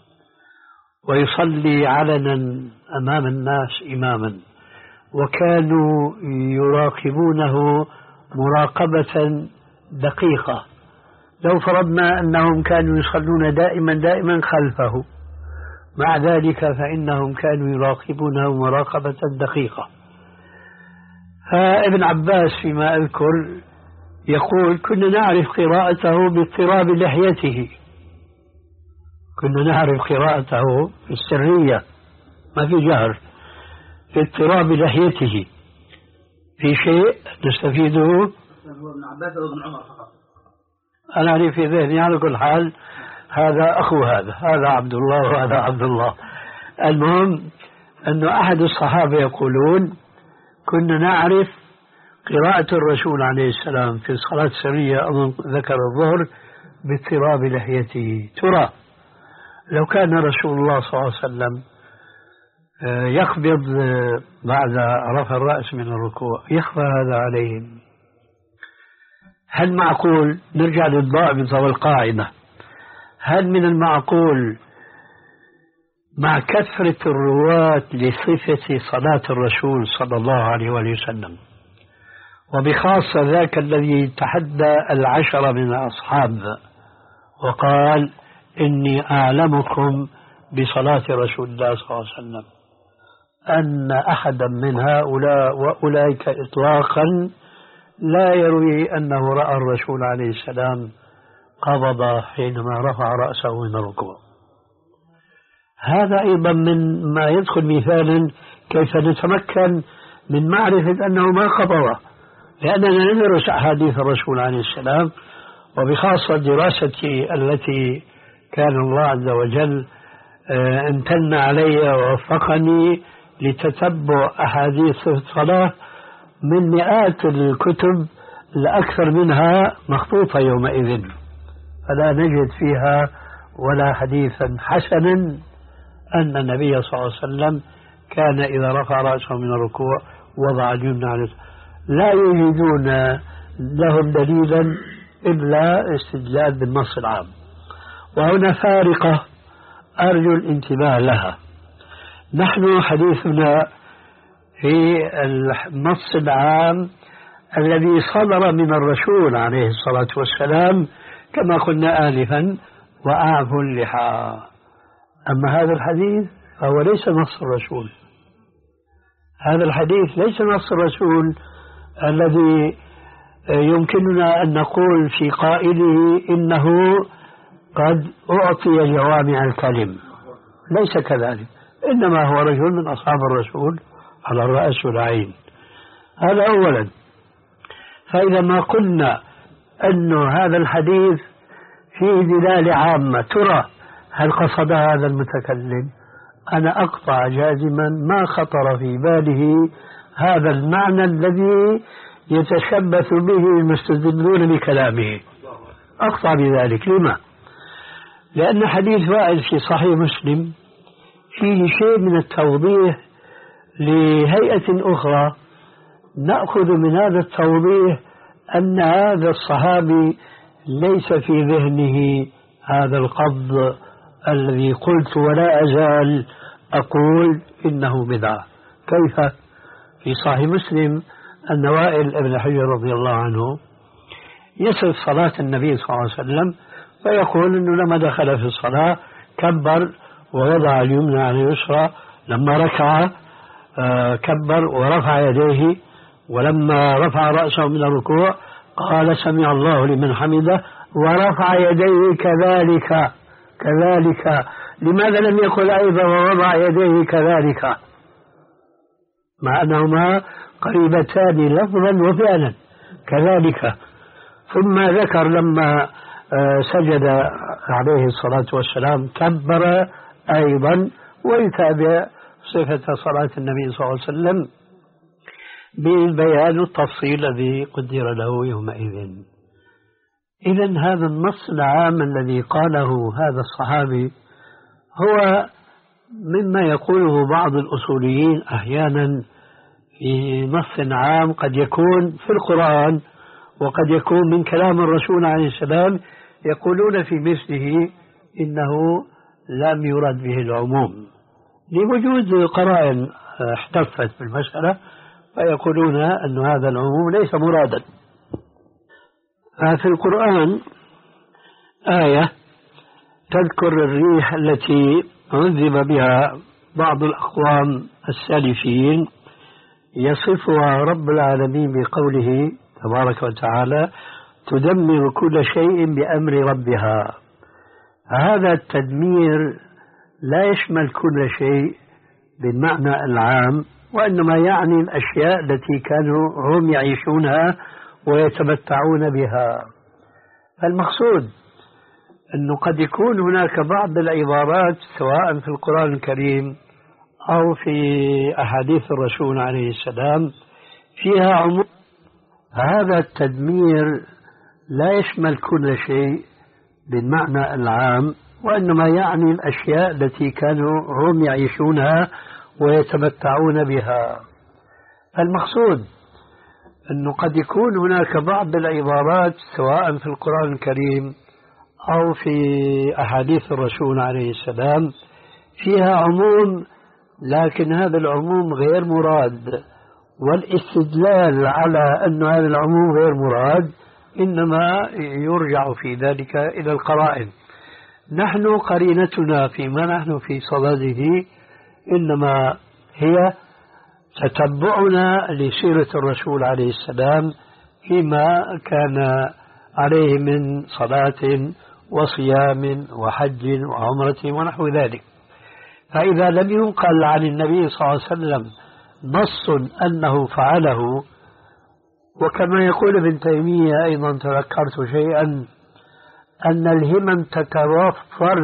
ويصلي علنا أمام الناس إماما، وكانوا يراقبونه مراقبة دقيقة. لو فرضنا أنهم كانوا يصلون دائما دائما خلفه، مع ذلك فإنهم كانوا يراقبونه مراقبة دقيقة. فابن عباس فيما أذكر يقول كنا نعرف قراءته باضطراب لحيته، كنا نعرف قراءته في السرية ما في جهر، في اضطراب لحيته. في شيء نستفيده؟ ابن عباس وابن عمر فقط. أنا لي في ذهني على كل حال هذا أخو هذا، هذا عبد الله وهذا عبد الله. المهم أنه أحد الصحابة يقولون كنا نعرف قراءة الرسول عليه السلام في الصلاة السرية، أظن ذكر الظهر، باضطراب لحيته. ترى لو كان رسول الله صلى الله عليه وسلم يقبض بعد رفع الرأس من الركوع يخفى هذا عليهم، هل معقول نرجع للضابط والقاعدة؟ هل من المعقول مع كثرة الرواة لصفة صلاة الرسول صلى الله عليه وآله وسلم، وبخاصة ذاك الذي تحدى العشرة من الأصحاب وقال إني أعلمكم بصلاة رسول الله صلى الله عليه وسلم، أن أحدا من هؤلاء وأولئك إطلاقا لا يروي أنه رأى الرسول عليه السلام قبض حينما رفع رأسه من الركوع. هذا أيضا من ما يدخل مثالا كيف نتمكن من معرفة أنه ما قبض، لأننا ندرس أحاديث الرسول عليه السلام، وبخاصة دراستي التي كان الله عز وجل امتن علي ووفقني لتتبع أحاديث الصلاة من مئات الكتب، الأكثر منها مخطوطة يومئذ، فلا نجد فيها ولا حديثا حسنا أن النبي صلى الله عليه وسلم كان إذا رفع رأسه من الركوع وضع اليمنى على اليسرى. لا يجدون لهم دليلا إلا استدلال بالنص العام. وهنا فارقة أرجو الانتباه لها. نحن حديثنا في النص العام الذي صدر من الرسول عليه الصلاة والسلام كما قلنا آلفا وأعفوا اللحى. أما هذا الحديث فهو ليس نص الرسول، هذا الحديث ليس نص الرسول الذي يمكننا أن نقول في قائله إنه قد أعطي جوامع الكلم، ليس كذلك، إنما هو رجل من أصحاب الرسول على الرأس والعين. هذا أولا. فإذا ما قلنا أن هذا الحديث فيه دلالة عامة، ترى هل قصد هذا المتكلم؟ أنا أقطع جازما ما خطر في باله هذا المعنى الذي يتشبث به المستدلون بكلامه، أقطع بذلك. لما؟ لأن حديث وائل في صحيح مسلم فيه شيء من التوضيح لهيئة أخرى، نأخذ من هذا التوضيح أن هذا الصحابي ليس في ذهنه هذا القبض الذي قلت ولا أزال أقول إنه بدعة. كيف؟ في صحيح مسلم أن وائل بن حجر رضي الله عنه يصف صلاة النبي صلى الله عليه وسلم فيقول أنه لما دخل في الصلاة كبر ووضع اليمنى على اليسرى، لما ركع كبر ورفع يديه، ولما رفع رأسه من الركوع قال سمع الله لمن حمده ورفع يديه كذلك كذلك. لماذا لم يقل أيضا ووضع يديه كذلك مع أنهما قريبتان لفظا وفعلا كذلك؟ ثم ذكر لما سجد عليه الصلاة والسلام كبر أيضا، ويتابع صفة صلاة النبي صلى الله عليه وسلم بالبيان التفصيل الذي قدر له يومئذ. إذن هذا النص العام الذي قاله هذا الصحابي هو مما يقوله بعض الأصوليين أحيانا في نص عام قد يكون في القرآن وقد يكون من كلام الرسول عليه السلام، يقولون في مثله إنه لم يرد به العموم لوجود قرائن احتفت بالمسألة، فيقولون أن هذا العموم ليس مرادا. ففي القرآن آية تذكر الريح التي عذب بها بعض الأقوام السالفين يصفها رب العالمين بقوله تبارك وتعالى تدمر كل شيء بأمر ربها. هذا التدمير لا يشمل كل شيء بالمعنى العام، وإنما يعني الأشياء التي كانوا هم يعيشونها ويتمتعون بها. فالمقصود أنه قد يكون هناك بعض العبارات سواء في القرآن الكريم أو في أحاديث الرسول عليه السلام فيها عموم. هذا التدمير لا يشمل كل شيء بالمعنى العام، وإنما يعني الأشياء التي كانوا هم يعيشونها ويتمتعون بها. المقصود أنه قد يكون هناك بعض العبارات سواء في القرآن الكريم أو في أحاديث الرسول عليه السلام فيها عموم، لكن هذا العموم غير مراد، والاستدلال على أن هذا العموم غير مراد إنما يرجع في ذلك إلى القرائن. نحن قرينتنا فيما نحن في صدده إنما هي تتبعنا لسيرة الرسول عليه السلام فيما كان عليه من صلاة وصيام وحج وعمرة ونحو ذلك. فإذا لم ينقل عن النبي صلى الله عليه وسلم نص أنه فعله، وكما يقول ابن تيمية أيضا تذكرت شيئا أن الهمم تتوفر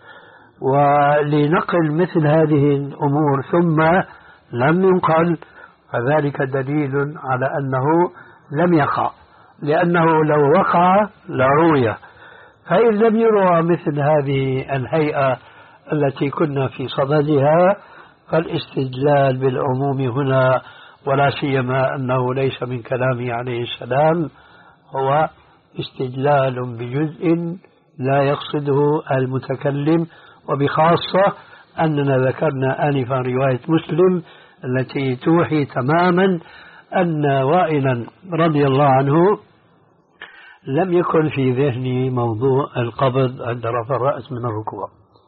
ولنقل مثل هذه الأمور ثم لم ينقل، فذلك دليل على أنه لم يقع، لأنه لو وقع لروي. فإن لم يروى مثل هذه الهيئة التي كنا في صددها فالاستدلال بالعموم هنا، ولا سيما أنه ليس من كلامه عليه السلام، هو استدلال بجزء لا يقصده المتكلم، وبخاصة أننا ذكرنا آنفا رواية مسلم التي توحي تماما أن وائلا رضي الله عنه لم يكن في ذهني موضوع القبض عند رفع الرأس من الركوع.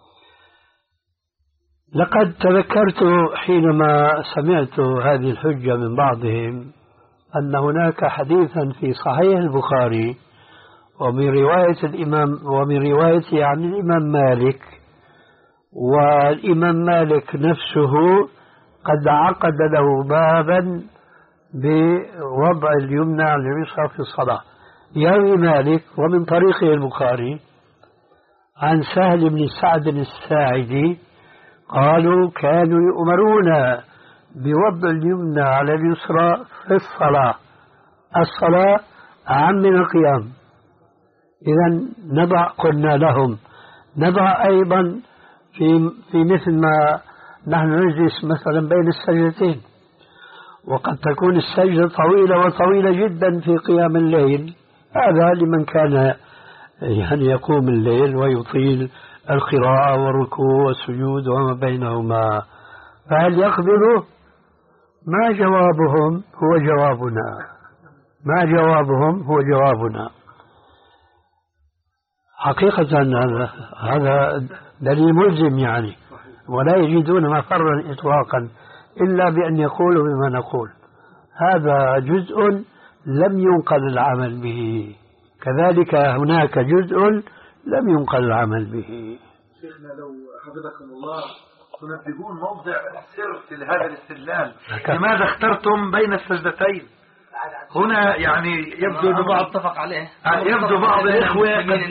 لقد تذكرت حينما سمعت هذه الحجة من بعضهم أن هناك حديثا في صحيح البخاري ومن رواية الإمام ومن روايته عن الإمام مالك، والإمام مالك نفسه قد عقد له بابا بوضع اليمنى على اليسرى في الصلاة. يروي مالك ومن طريقه البخاري عن سهل بن سعد الساعدي قالوا كانوا يؤمرون بوضع اليمنى على اليسرى في الصلاة. الصلاة أعم من القيام. إذن نضع قلنا لهم نضع أيضا في في مثل ما نحن نجلس مثلا بين السجدتين، وقد تكون السجدة طويلة وطويلة جدا في قيام الليل، هذا لمن كان يعني يقوم الليل ويطيل القراءة والركوع والسجود وما بينهما، فهل يقبله؟ ما جوابهم هو جوابنا، ما جوابهم هو جوابنا. حقيقة هذا دليل ملزم يعني، ولا يجدون مفرا إطلاقا إلا بأن يقولوا بما نقول. هذا جزء لم ينقل العمل به، كذلك هناك جزء لم ينقل العمل به. شيخنا لو حفظكم الله تنبهون موضع السر في هذا الاستدلال، لماذا اخترتم بين السجدتين؟ هنا يعني يبدو ان بعض اتفق عليه، يبدو بعض الاخوه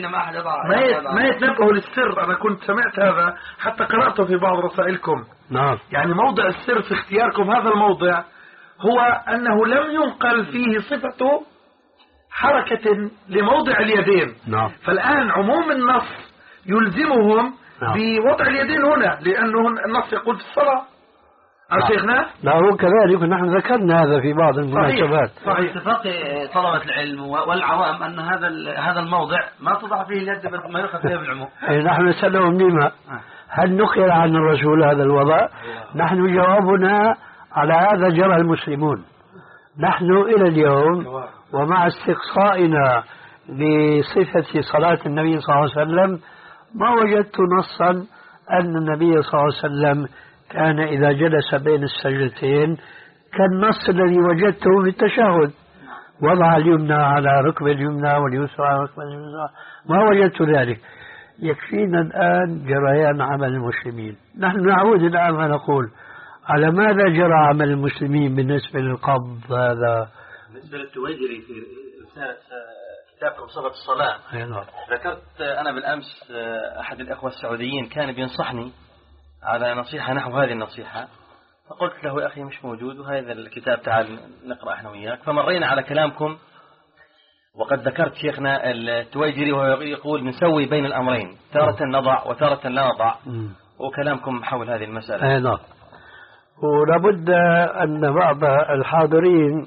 ما ما يتنبهوا للسر. انا كنت سمعت هذا حتى قراته في بعض رسائلكم. نعم. يعني موضع السر في اختياركم هذا الموضع هو انه لم ينقل فيه صفه حركه لموضع اليدين. نعم. فالان عموم النص يلزمهم نعم. بوضع اليدين هنا، لانه النص يقول في الصلاه. شيخنا لا هو كذلك، نحن ذكرنا هذا في بعض المناسبات. صحيح. اتفاق طلبة العلم والعوام أن هذا هذا الموضع ما تضع فيه اليد ما يؤخذ فيه بالعموم. نحن نسألهم لما هل نقل عن الرسول هذا الوضع؟ نحن جوابنا على هذا جرى المسلمون. نحن إلى اليوم ومع استقصائنا لصفة صلاة النبي صلى الله عليه وسلم ما وجدت نصا أن النبي صلى الله عليه وسلم كان إذا جلس بين السجدتين كالنص الذي وجدته في التشهد، وضع اليمنى على ركب اليمنى واليسرى على ركب اليسرى، ما وجدت ذلك. يكفينا الآن جريان عمل المسلمين. نحن نعود الآن ونقول على ماذا جرى عمل المسلمين بالنسبة للقبض هذا؟ بالنسبة للتويجري في رسالة كتابكم صفة الصلاة، ذكرت أنا بالأمس أحد الأخوة السعوديين كان بينصحني على نصيحة نحو هذه النصيحة، فقلت له يا أخي مش موجود وهذا الكتاب تعال نقرأ احنا وياك. فمرينا على كلامكم وقد ذكرت شيخنا التويجري وهو يقول نسوي بين الأمرين، تارة نضع وتارة لا نضع، وكلامكم حول هذه المسألة. أي نعم. ولابد أن بعض الحاضرين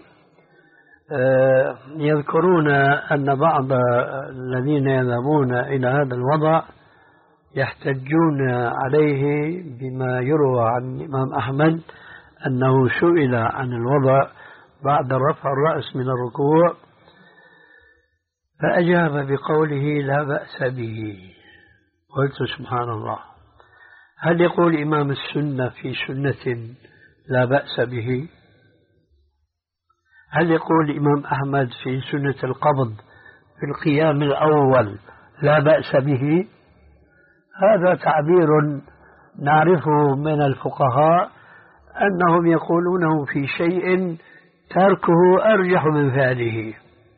يذكرون أن بعض الذين يذهبون إلى هذا الوضع يحتجون عليه بما يروى عن الإمام أحمد أنه سئل عن الوضع بعد رفع الرأس من الركوع فأجاب بقوله لا بأس به. قلت سبحان الله، هل يقول إمام السنة في سنة لا بأس به؟ هل يقول الإمام أحمد في سنة القبض في القيام الأول لا بأس به؟ هذا تعبير نعرفه من الفقهاء أنهم يقولونه في شيء تركه أرجح من فعله.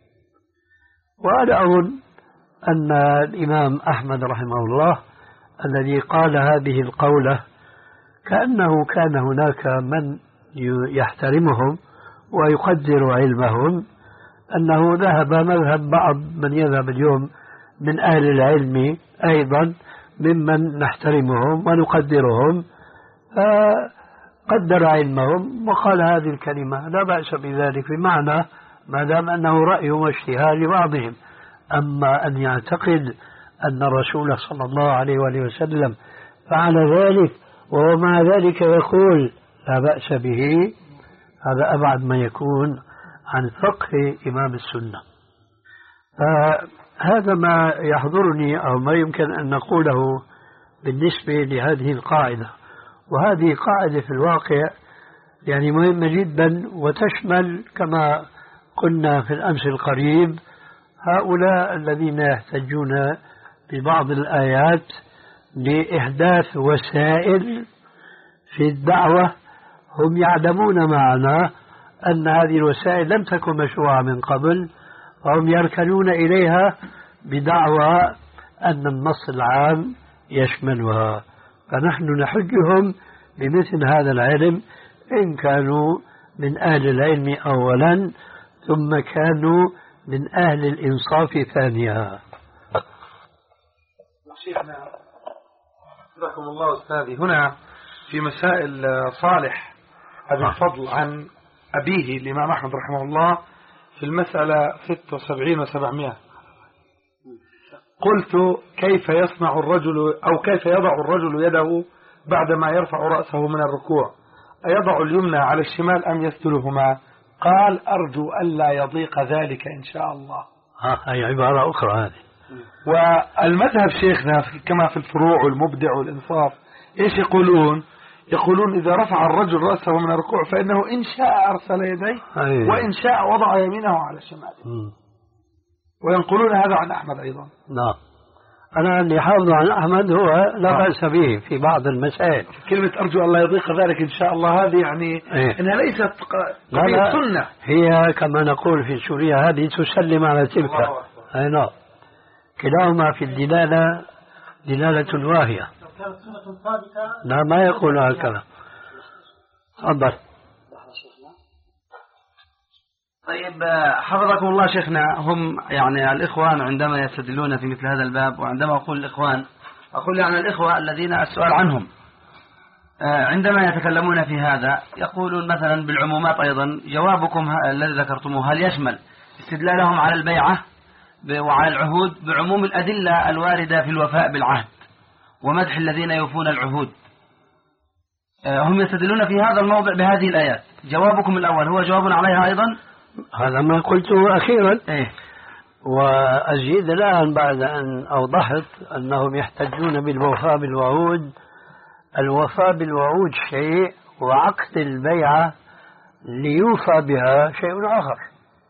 وأنا أظن أن الإمام أحمد رحمه الله الذي قال هذه القولة كأنه كان هناك من يحترمهم ويقدر علمهم، أنه ذهب مذهب بعض من يذهب اليوم من أهل العلم أيضا ممن نحترمهم ونقدرهم، فقدر علمهم وقال هذه الكلمة لا بأس بذلك، بمعنى ما دام أنه رأي واجتهاد لبعضهم. أما أن يعتقد أن الرسول صلى الله عليه وآله وسلم فعل ذلك وهو مع ذلك يقول لا بأس به، هذا أبعد ما يكون عن فقه إمام السنة. فهذا ما يحضرني أو ما يمكن أن نقوله بالنسبة لهذه القاعدة. وهذه قاعدة في الواقع يعني مهمة جدا، وتشمل كما قلنا في الأمس القريب هؤلاء الذين يحتجون ببعض الآيات لإحداث وسائل في الدعوة، هم يعلمون معنا أن هذه الوسائل لم تكن مشروعة من قبل، وهم يركنون إليها بدعوى أن النص العام يشملها. فنحن نحجهم بمثل هذا العلم إن كانوا من أهل العلم أولا ثم كانوا من أهل الإنصاف ثانيا. شيخنا جزاكم الله أستاذي، هنا في مسائل صالح أبي الفضل عن أبيه الإمام أحمد رحمه الله في المسألة ستة وسبعين وسبعمائة قلت كيف يصنع الرجل أو كيف يضع الرجل يده بعدما يرفع رأسه من الركوع، أيضع اليمنى على الشمال أم يسدلهما؟ قال أرجو ألا يضيق ذلك إن شاء الله. هاي عبارة أخرى هذه. والمذهب شيخنا كما في الفروع والمبدع والإنصاف إيش يقولون؟ يقولون إذا رفع الرجل رأسه من الركوع فإنه إن شاء أرسل يديه وإن شاء وضع يمينه على شماله. وينقلون هذا عن أحمد أيضا. نعم. أنا اللي حافظ عن أحمد هو لا بأس به في بعض المسائل. كلمة أرجو الله يضيق ذلك إن شاء الله هذه يعني إيه؟ إنها ليست قضية سنة، هي كما نقول في سوريا هذه تسلم على تلك. أي نعم. كلاهما في الدلالة دلالة واهية. لا ما يقول هكذا. تفضل. طيب حفظكم الله شيخنا، هم يعني الإخوان عندما يستدلون في مثل هذا الباب، وعندما أقول الإخوان أقول يعني الإخوة الذين السؤال عنهم عندما يتكلمون في هذا يقولون مثلا بالعمومات أيضا جوابكم الذي ذكرتموه هل يشمل استدلالهم على البيعة وعلى العهود بعموم الأدلة الواردة في الوفاء بالعهد ومدح الذين يوفون العهود؟ هم يستدلون في هذا الموضع بهذه الآيات. جوابكم الأول هو جواب عليها أيضا؟ هذا ما قلته أخيرا. إيه؟ وأزيد الآن بعد أن أوضحت أنهم يحتجون بالوفاء بالوعود. الوفاء بالوعود شيء وعقد البيعة ليوفى بها شيء آخر.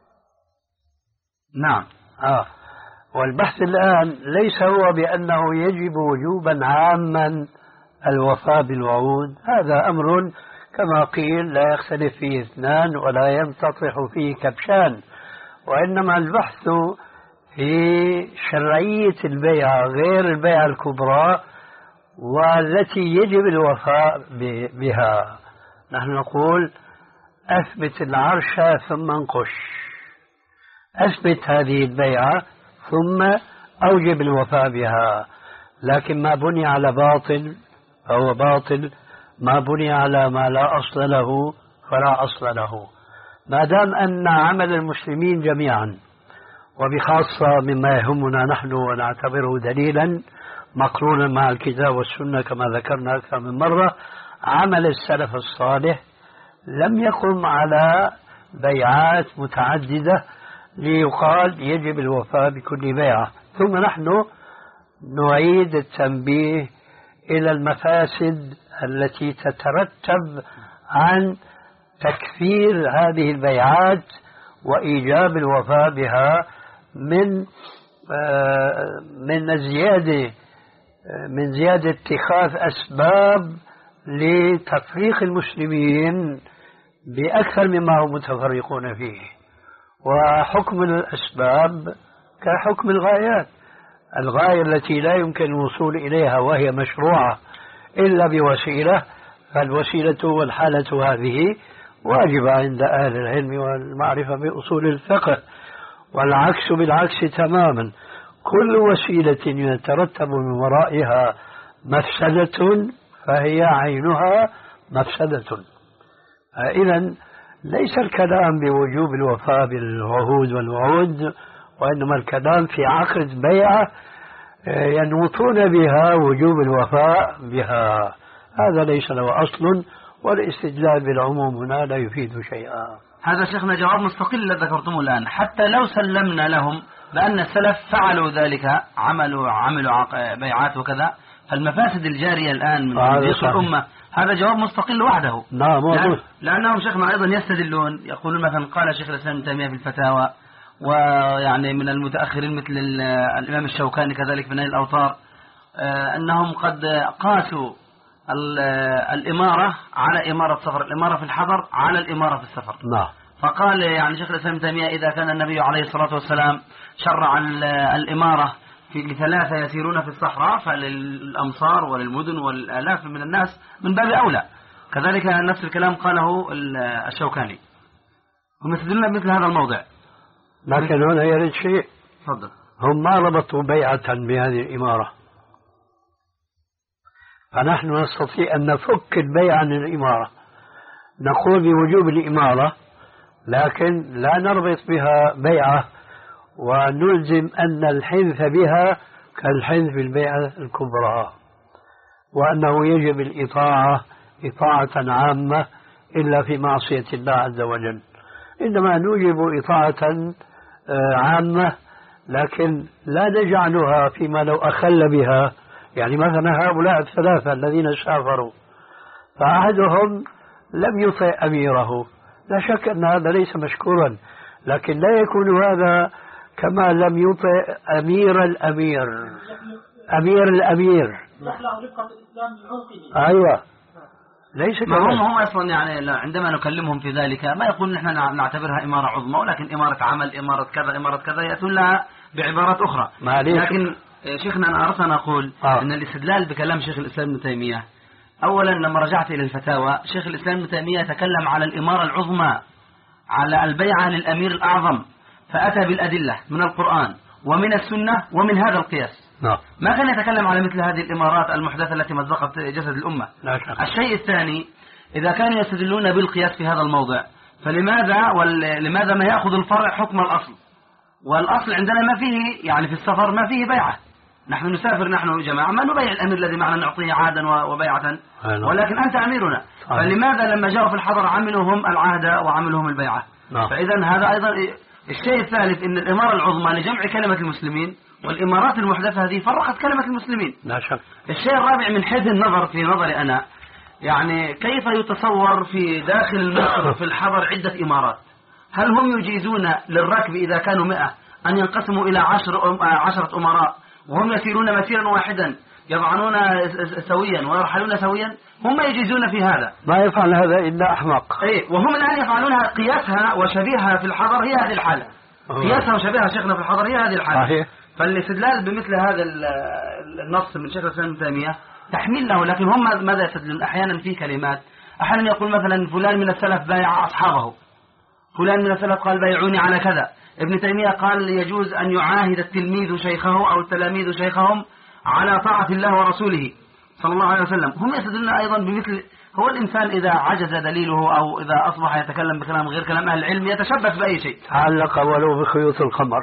نعم. آه. والبحث الآن ليس هو بأنه يجب وجوبا عاما الوفاء بالوعود، هذا أمر كما قيل لا يختلف فيه اثنان ولا يمتطح فيه كبشان، وإنما البحث في شرعية البيعة غير البيعة الكبرى والتي يجب الوفاء بها. نحن نقول أثبت العرش ثم انقش، أثبت هذه البيعة ثم أوجب الوفاء بها، لكن ما بني على باطل فهو باطل، ما بني على ما لا أصل له فلا أصل له. ما دام أن عمل المسلمين جميعا وبخاصة مما يهمنا نحن ونعتبره دليلا مقرونا مع الكتاب والسنة كما ذكرنا أكثر من مرة، عمل السلف الصالح لم يقم على بيعات متعددة ليقال يجب الوفاء بكل بيعة. ثم نحن نعيد التنبيه إلى المفاسد التي تترتب عن تكفير هذه البيعات وإيجاب الوفاء بها من من زيادة من زيادة اتخاذ أسباب لتفريق المسلمين بأكثر مما هم متفرقون فيه. وحكم الأسباب كحكم الغايات، الغاية التي لا يمكن الوصول إليها وهي مشروعة إلا بوسيلة، فالوسيلة والحالة هذه واجبة عند أهل العلم والمعرفة بأصول الفقه. والعكس بالعكس تماما، كل وسيلة يترتب من ورائها مفسدة فهي عينها مفسدة. إذن ليس الكلام بوجوب الوفاء بالعهود والوعود، وإنما الكلام في عقد بيعة ينوطون بها وجوب الوفاء بها، هذا ليس له أصل، والاستدلال بالعموم هنا لا يفيد شيئا. هذا شيخنا جواب مستقل الذي ذكرتموه الآن. حتى لو سلمنا لهم بأن السلف فعلوا ذلك، عملوا عملوا بيعات وكذا، فالمفاسد الجارية الآن من ضيق الأمة هذا جواب مستقل وحده. نعم. لأن لأنهم شيخنا أيضا يستدلون، يقولون مثلا قال شيخ الإسلام ابن تيمية في الفتاوى، ويعني من المتأخرين مثل الإمام الشوكاني كذلك في نيل الأوطار، أنهم قد قاسوا الإمارة على إمارة سفر، الإمارة في الحضر على الإمارة في السفر. نعم. فقال يعني شيخ الإسلام ابن تيمية إذا كان النبي عليه الصلاة والسلام شرع الإمارة في لثلاثة يسيرون في الصحراء، فللأمصار وللمدن والآلاف من الناس من باب أولى. كذلك نفس الكلام قاله الشوكاني. هم يستدلون بمثل هذا الموضع. لكن هنا يرد شيء. تفضل. هم ما ربطوا بيعة بهذه الإمارة، فنحن نستطيع أن نفك البيع عن الإمارة، نقول بوجوب الإمارة لكن لا نربط بها بيعة ونلزم أن الحنث بها كالحلف بالبيعة الكبرى، وأنه يجب الإطاعة إطاعة عامة إلا في معصية الله عز وجل. إنما نوجب إطاعة عامة لكن لا نجعلها فيما لو أخل بها. يعني مثلا هؤلاء الثلاثة الذين سافروا فأحدهم لم يطع أميره، لا شك أن هذا ليس مشكورا، لكن لا يكون هذا كما لم يطع أمير الأمير أمير الأمير. أيوة ليس ما هم هم أصلا يعني عندما نكلمهم في ذلك ما يقول نحن نعتبرها إمارة عظمى، ولكن إمارة عمل، إمارة كذا، إمارة كذا، يأتون لها بعبارات أخرى. لكن شيخنا أنا أردت أن أقول آه. أن الاستدلال بكلام شيخ الإسلام ابن تيمية، أولا لما رجعت إلى الفتاوى شيخ الإسلام ابن تيمية تكلم على الإمارة العظمى، على البيعة للأمير الأعظم، فأتى بالأدلة من القرآن ومن السنة ومن هذا القياس. نعم. ما كان يتكلم على مثل هذه الإمارات المحدثة التي مزقت جسد الأمة. الشيء الثاني، إذا كانوا يستدلون بالقياس في هذا الموضع فلماذا ولماذا ما يأخذ الفرع حكم الأصل؟ والأصل عندنا ما فيه، يعني في السفر ما فيه بيعة. نحن نسافر نحن جماعة ما نبيع الأمير الذي معنا نعطيه عادا وبيعة، ولكن أنت أميرنا، فلماذا لما جاءوا في الحضر عملوا هم العهد وعملوا هم البيعة؟ فإذا هذا أيضا. الشيء الثالث إن الإمارة العظمى لجمع كلمة المسلمين، والإمارات المحدثة هذه فرقت كلمة المسلمين. لا شك. الشيء الرابع من حيث النظر في نظري أنا، يعني كيف يتصور في داخل مصر في الحضر عدة إمارات؟ هل هم يجيزون للركب إذا كانوا مئة أن ينقسموا إلى عشر عشرة أمراء وهم يسيرون مسيرا واحدا يضعنون سويا ويرحلون سويا؟ هم يجيزون في هذا. ما يفعل هذا إلا أحمق. إيه، وهم الآن يفعلونها. قياسها وشبيهها في الحضر هي هذه الحالة. قياسها وشبيهها شيخنا في الحضر هي هذه الحالة. صحيح. فالاستدلال بمثل هذا النص من شيخ الإسلام ابن تيمية تحميل له، لكن هم ماذا يستدلون؟ أحيانا في كلمات، أحيانا يقول مثلا فلان من السلف بايع أصحابه، فلان من السلف قال بايعوني على كذا. ابن تيمية قال يجوز أن يعاهد التلميذ شيخه أو التلاميذ شيخهم على طاعة الله ورسوله صلى الله عليه وسلم. هم يستدلون أيضا بمثل. هو الإنسان إذا عجز دليله أو إذا أصبح يتكلم بكلام غير كلام أهل العلم يتشبث بأي شيء. تعلق ولو بخيوط القمر.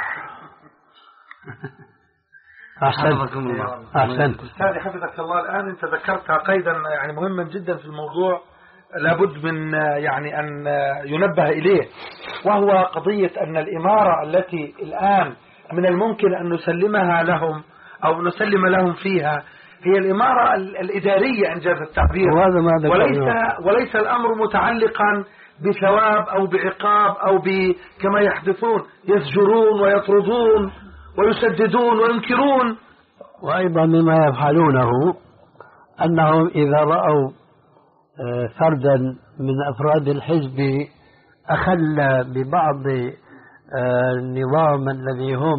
أحسنتكم الله. أحسنت. أستاذ حفظك الله، الآن أنت ذكرت قيدا يعني مهما جدا في الموضوع لابد من يعني أن ينبه إليه، وهو قضية أن الإمارة التي الآن من الممكن أن نسلمها لهم أو نسلم لهم فيها هي الإمارة الإدارية إنجاز التعبير، وليس وليس الأمر متعلقا بثواب أو بعقاب أو كما يحدثون يزجرون ويطردون ويسددون وينكرون. وأيضا مما يفعلونه أنهم إذا رأوا فردا من أفراد الحزب أخل ببعض النظام الذي هم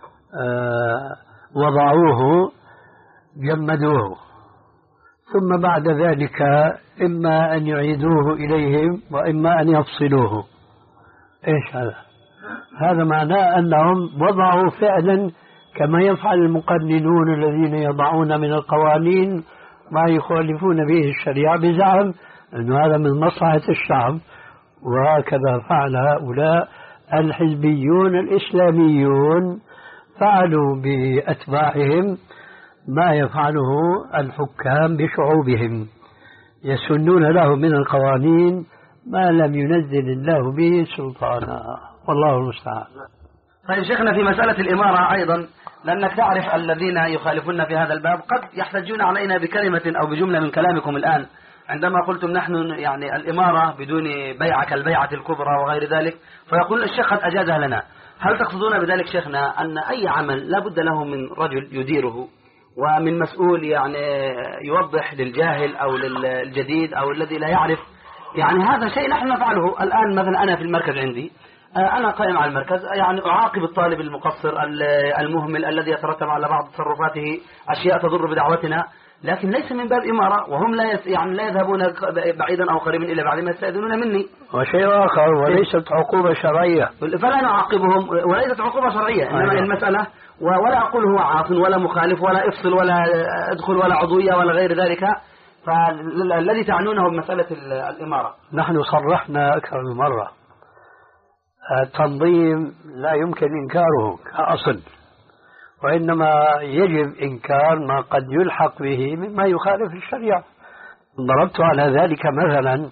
وضعوه جمدوه، ثم بعد ذلك إما أن يعيدوه إليهم وإما أن يفصلوه. إيش هذا؟ هذا معناه أنهم وضعوا فعلا كما يفعل المقننون الذين يضعون من القوانين ما يخالفون به الشريعة بزعم أن هذا من مصلحة الشعب، وهكذا فعل هؤلاء الحزبيون الإسلاميون، فعلوا بأتباعهم ما يفعله الحكام بشعوبهم، يسنون له من القوانين ما لم ينزل الله به سلطانا، والله المستعان. طيب شيخنا، في مسألة الإمارة أيضا، لأنك تعرف الذين يخالفون في هذا الباب قد يحتجون علينا بكلمة أو بجملة من كلامكم الآن عندما قلتم نحن يعني الإمارة بدون بيعة كالبيعة الكبرى وغير ذلك، فيقول الشيخ قد أجازها لنا. هل تقصدون بذلك شيخنا أن أي عمل لا بد له من رجل يديره ومن مسؤول يعني يوضح للجاهل أو للجديد أو الذي لا يعرف؟ يعني هذا شيء نحن نفعله الآن. مثلا أنا في المركز عندي، أنا قائم على المركز، يعني أعاقب الطالب المقصر المهمل الذي يترتب على بعض تصرفاته أشياء تضر بدعوتنا، لكن ليس من باب إمارة، وهم لا يعني لا يذهبون بعيدا أو قريبا إلا بعد ما يستأذنون مني. وشيء آخر، وليست عقوبة شرعية، فلا نعاقبهم، وليست عقوبة شرعية. إنما المسألة، ولا أقول هو عاص ولا مخالف ولا افصل ولا ادخل ولا عضوية ولا غير ذلك، فالذي تعنونه بمسألة الإمارة. نحن صرحنا أكثر من مرة التنظيم لا يمكن إنكاره كأصل، وإنما يجب إنكار ما قد يلحق به مما يخالف الشريعة. ضربت على ذلك مثلا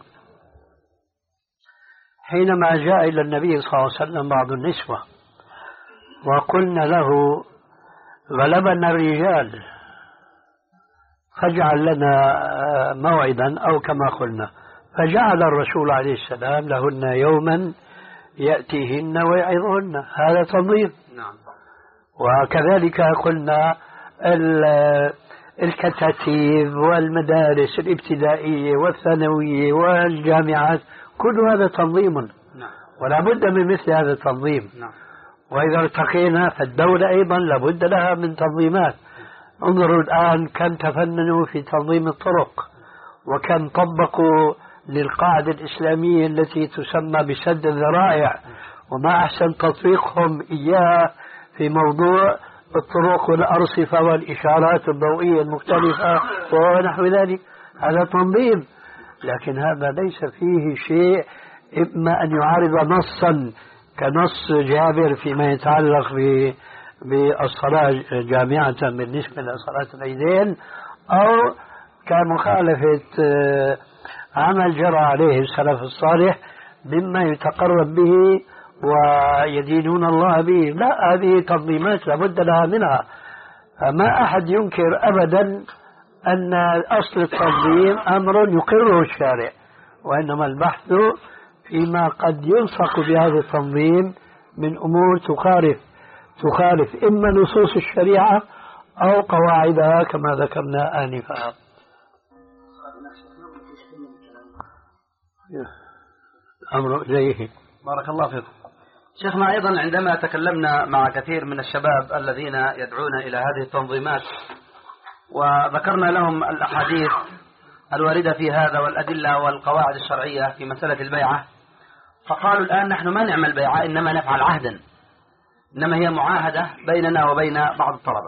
حينما جاء إلى النبي صلى الله عليه وسلم بعض النسوة وقلنا له غلبنا الرجال فاجعل لنا موعدا أو كما قلنا، فجعل الرسول عليه السلام لهن يوما يأتيهن ويعظهن، هذا تنظيم. نعم. وكذلك قلنا الكتاتيب والمدارس الابتدائية والثانوية والجامعات كل هذا تنظيم. نعم. ولا بد من مثل هذا التنظيم. نعم. وإذا ارتقينا فالدولة أيضا لابد لها من تنظيمات. انظروا الآن كم تفننوا في تنظيم الطرق، وكم طبقوا للقاعدة الإسلامية التي تسمى بسد الذرائع، وما أحسن تطبيقهم إياها في موضوع الطرق والأرصفة والإشارات الضوئية المختلفة ونحو ذلك. هذا تنظيم، لكن هذا ليس فيه شيء إما أن يعارض نصا كنص جابر فيما يتعلق بالصلاة جامعة بالنسبة لصلاة العيدين، أو كمخالفة عمل جرى عليه السلف الصالح مما يتقرب به ويدينون الله به. لا، هذه تنظيمات لابد لها منها. فما أحد ينكر أبدا أن أصل التنظيم أمر يقره الشارع، وإنما البحث فيما قد يلصق بهذا التنظيم من أمور تخالف تخالف إما نصوص الشريعة أو قواعدها كما ذكرنا آنفا. الأمر إليه. بارك الله فيكم. شيخنا، أيضا عندما تكلمنا مع كثير من الشباب الذين يدعون إلى هذه التنظيمات وذكرنا لهم الأحاديث الواردة في هذا والأدلة والقواعد الشرعية في مسألة البيعة، فقالوا الآن نحن ما نعمل بيعة إنما نفعل عهدا، إنما هي معاهدة بيننا وبين بعض الطلبة.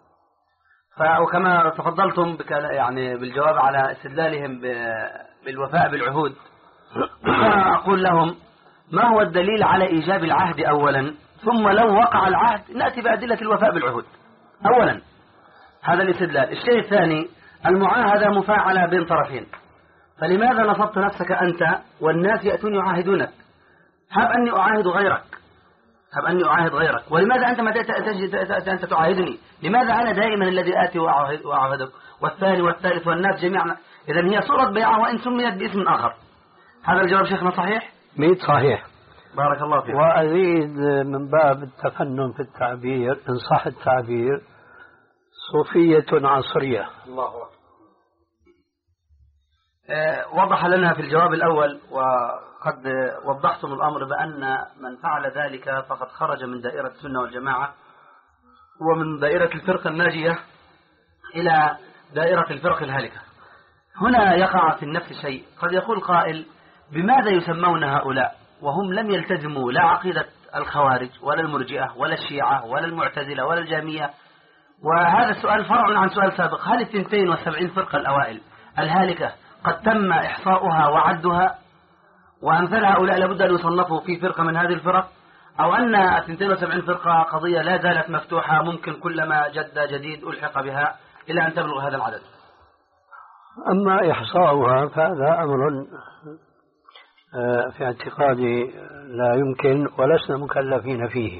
وكما تفضلتم يعني بالجواب على استدلالهم بالوفاء بالعهود، فأنا أقول لهم ما هو الدليل على إيجاب العهد أولا، ثم لو وقع العهد نأتي بأدلة الوفاء بالعهود أولا. هذا الاستدلال. الشيء الثاني، المعاهدة مفاعلة بين طرفين، فلماذا نصبت نفسك أنت والناس يأتون يعاهدونك؟ هب أني أعاهد غيرك، هب أني أعاهد غيرك، ولماذا أنت ما تأتي أنت تعاهدني؟ لماذا أنا دائما الذي آتي وأعاهدك والثاني والثالث والناس جميعا؟ إذن هي صورة بيعة وإن سميت باسم آخر. هذا الجواب شيخنا صحيح؟ ميت صحيح. بارك الله فيك. وأزيد من باب التفنن في التعبير إن صح التعبير، صوفية عصرية. الله أكبر. أه وضح لنا في الجواب الأول وقد وضحتم الأمر بأن من فعل ذلك فقد خرج من دائرة السنة والجماعة ومن دائرة الفرقة الناجية إلى دائرة الفرق الهالكة. هنا يقع في النفس شيء، قد يقول قائل بماذا يسمون هؤلاء وهم لم يلتزموا لا عقيدة الخوارج ولا المرجئة ولا الشيعة ولا المعتزلة ولا الجامية؟ وهذا السؤال فرع عن سؤال سابق، هل الثنتين والسبعين فرقة الأوائل الهالكة قد تم إحصاؤها وعدها وأمثال هؤلاء لابد أن يصنفوا في فرقة من هذه الفرق، أو أن الثنتين والسبعين فرقة قضية لا زالت مفتوحة ممكن كلما جد جديد ألحق بها إلى أن تبلغ هذا العدد؟ أما إحصاؤها فهذا أمر في اعتقادي لا يمكن ولسنا مكلفين فيه.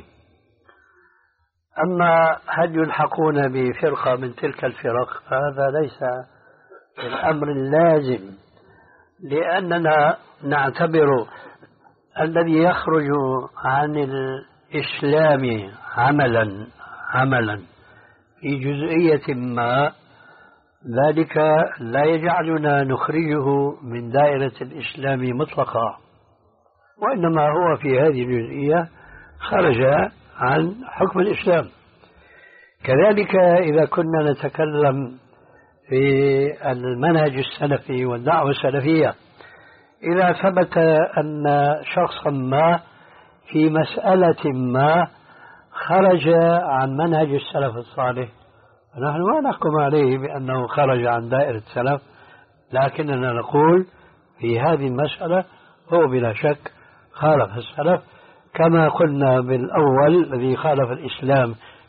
أما هل يلحقون بفرقة من تلك الفرق فهذا ليس الأمر اللازم، لأننا نعتبر الذي يخرج عن الإسلام عملا عملا في جزئية ما ذلك لا يجعلنا نخرجه من دائرة الإسلام مطلقا، وإنما هو في هذه الجزئية خرج عن حكم الإسلام. كذلك إذا كنا نتكلم في المنهج السلفي والدعوة السلفية، إذا ثبت أن شخصا ما في مسألة ما خرج عن منهج السلف الصالح، نحن ما نحكم عليه بأنه خرج عن دائرة السلف، لكننا نقول في هذه المسألة هو بلا شك خالف السلف، كما قلنا بالأول الذي خالف الإسلام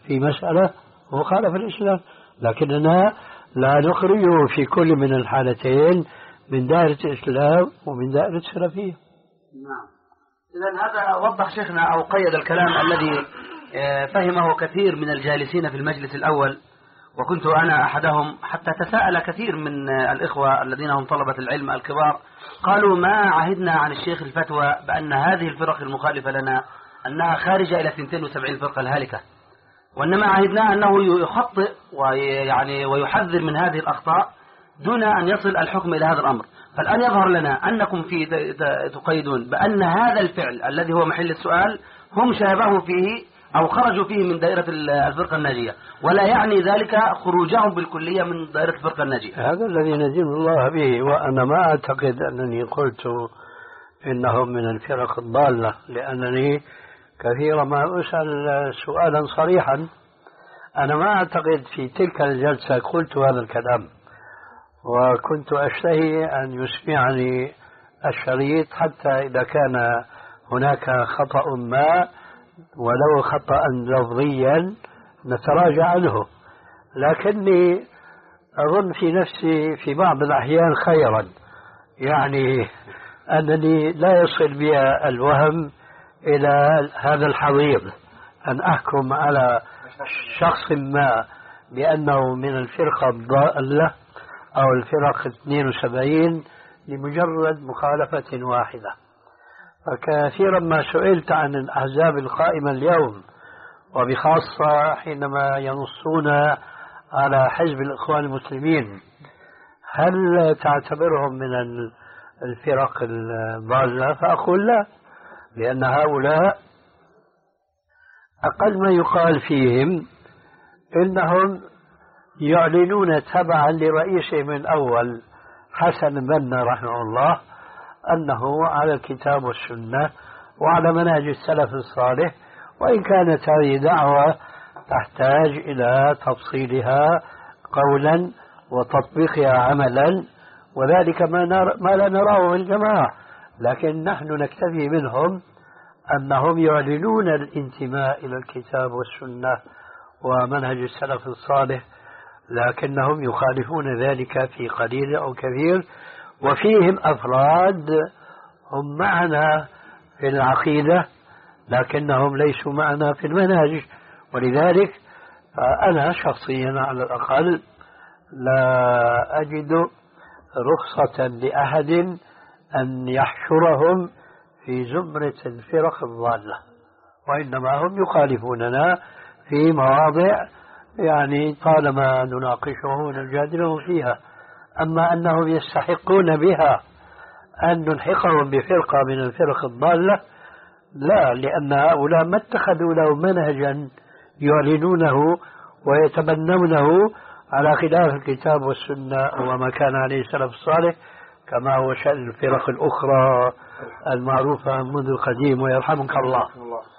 في مسألة هو خالف الإسلام، لكننا لا نخرجه في كل من الحالتين من دائرة الإسلام ومن دائرة السلفية. نعم. إذن هذا وضح شيخنا أو قيد الكلام الذي فهمه كثير من الجالسين في المجلس الأول، وكنت أنا أحدهم، حتى تساءل كثير من الإخوة الذين هم طلبة العلم الكبار، قالوا ما عهدنا عن الشيخ الفتوى بأن هذه الفرق المخالفة لنا أنها خارجة إلى اثنتين وسبعين فرقة الهالكة، وإنما عهدنا أنه يخطئ ويعني ويحذر من هذه الأخطاء دون أن يصل الحكم إلى هذا الأمر. فالآن يظهر لنا أنكم في تقيدون بأن هذا الفعل الذي هو محل السؤال هم شابهوا فيه أو خرجوا فيه من دائرة الفرقة الناجية، ولا يعني ذلك خروجهم بالكلية من دائرة الفرقة الناجية. هذا الذي ندين الله به، وأنا ما أعتقد أنني قلت إنهم من الفرق الضالة، لأنني كثيرا ما أسأل سؤالا صريحا. أنا ما أعتقد في تلك الجلسة قلت هذا الكلام، وكنت أشتهي أن يسمعني الشريط حتى إذا كان هناك خطأ ما ولو خطأ لفظيا نتراجع عنه، لكني أظن في نفسي في بعض الأحيان خيرا، يعني أنني لا يصل بي الوهم إلى هذا الحضيض أن أحكم على شخص ما بأنه من الفرقة الضالة أو الفرق اثنين وسبعين لمجرد مخالفة واحدة. فكثيرا ما سئلت عن الأحزاب القائمة اليوم، وبخاصة حينما ينصون على حزب الإخوان المسلمين، هل تعتبرهم من الفرق الضالة؟ فأقول لا، لأن هؤلاء أقل ما يقال فيهم إنهم يعلنون تبعا لرئيسهم الأول حسن بنا رحمه الله أنه على الكتاب والسنة وعلى منهج السلف الصالح، وإن كانت هذه دعوة تحتاج إلى تفصيلها قولا وتطبيقها عملا، وذلك ما, نر... ما لا نراه من الجماعة، لكن نحن نكتفي منهم أنهم يعلنون الانتماء إلى الكتاب والسنة ومنهج السلف الصالح، لكنهم يخالفون ذلك في قليل أو كثير، وفيهم أفراد هم معنا في العقيدة لكنهم ليسوا معنا في المنهج. ولذلك فأنا شخصيا على الأقل لا أجد رخصة لأحد أن يحشرهم في زمرة الفرق الضالة، وإنما هم يخالفوننا في مواضع يعني طالما نناقشهم ونجادلهم فيها. أما أنهم يستحقون بها أن نلحقهم بفرقة من الفرق الضالة لا، لأن هؤلاء ما اتخذوا له منهجا يعلنونه ويتبنونه على خلاف الكتاب والسنة وما كان عليه السلف الصالح، كما هو شأن الفرق الأخرى المعروفة منذ القديم ويرحمك الله.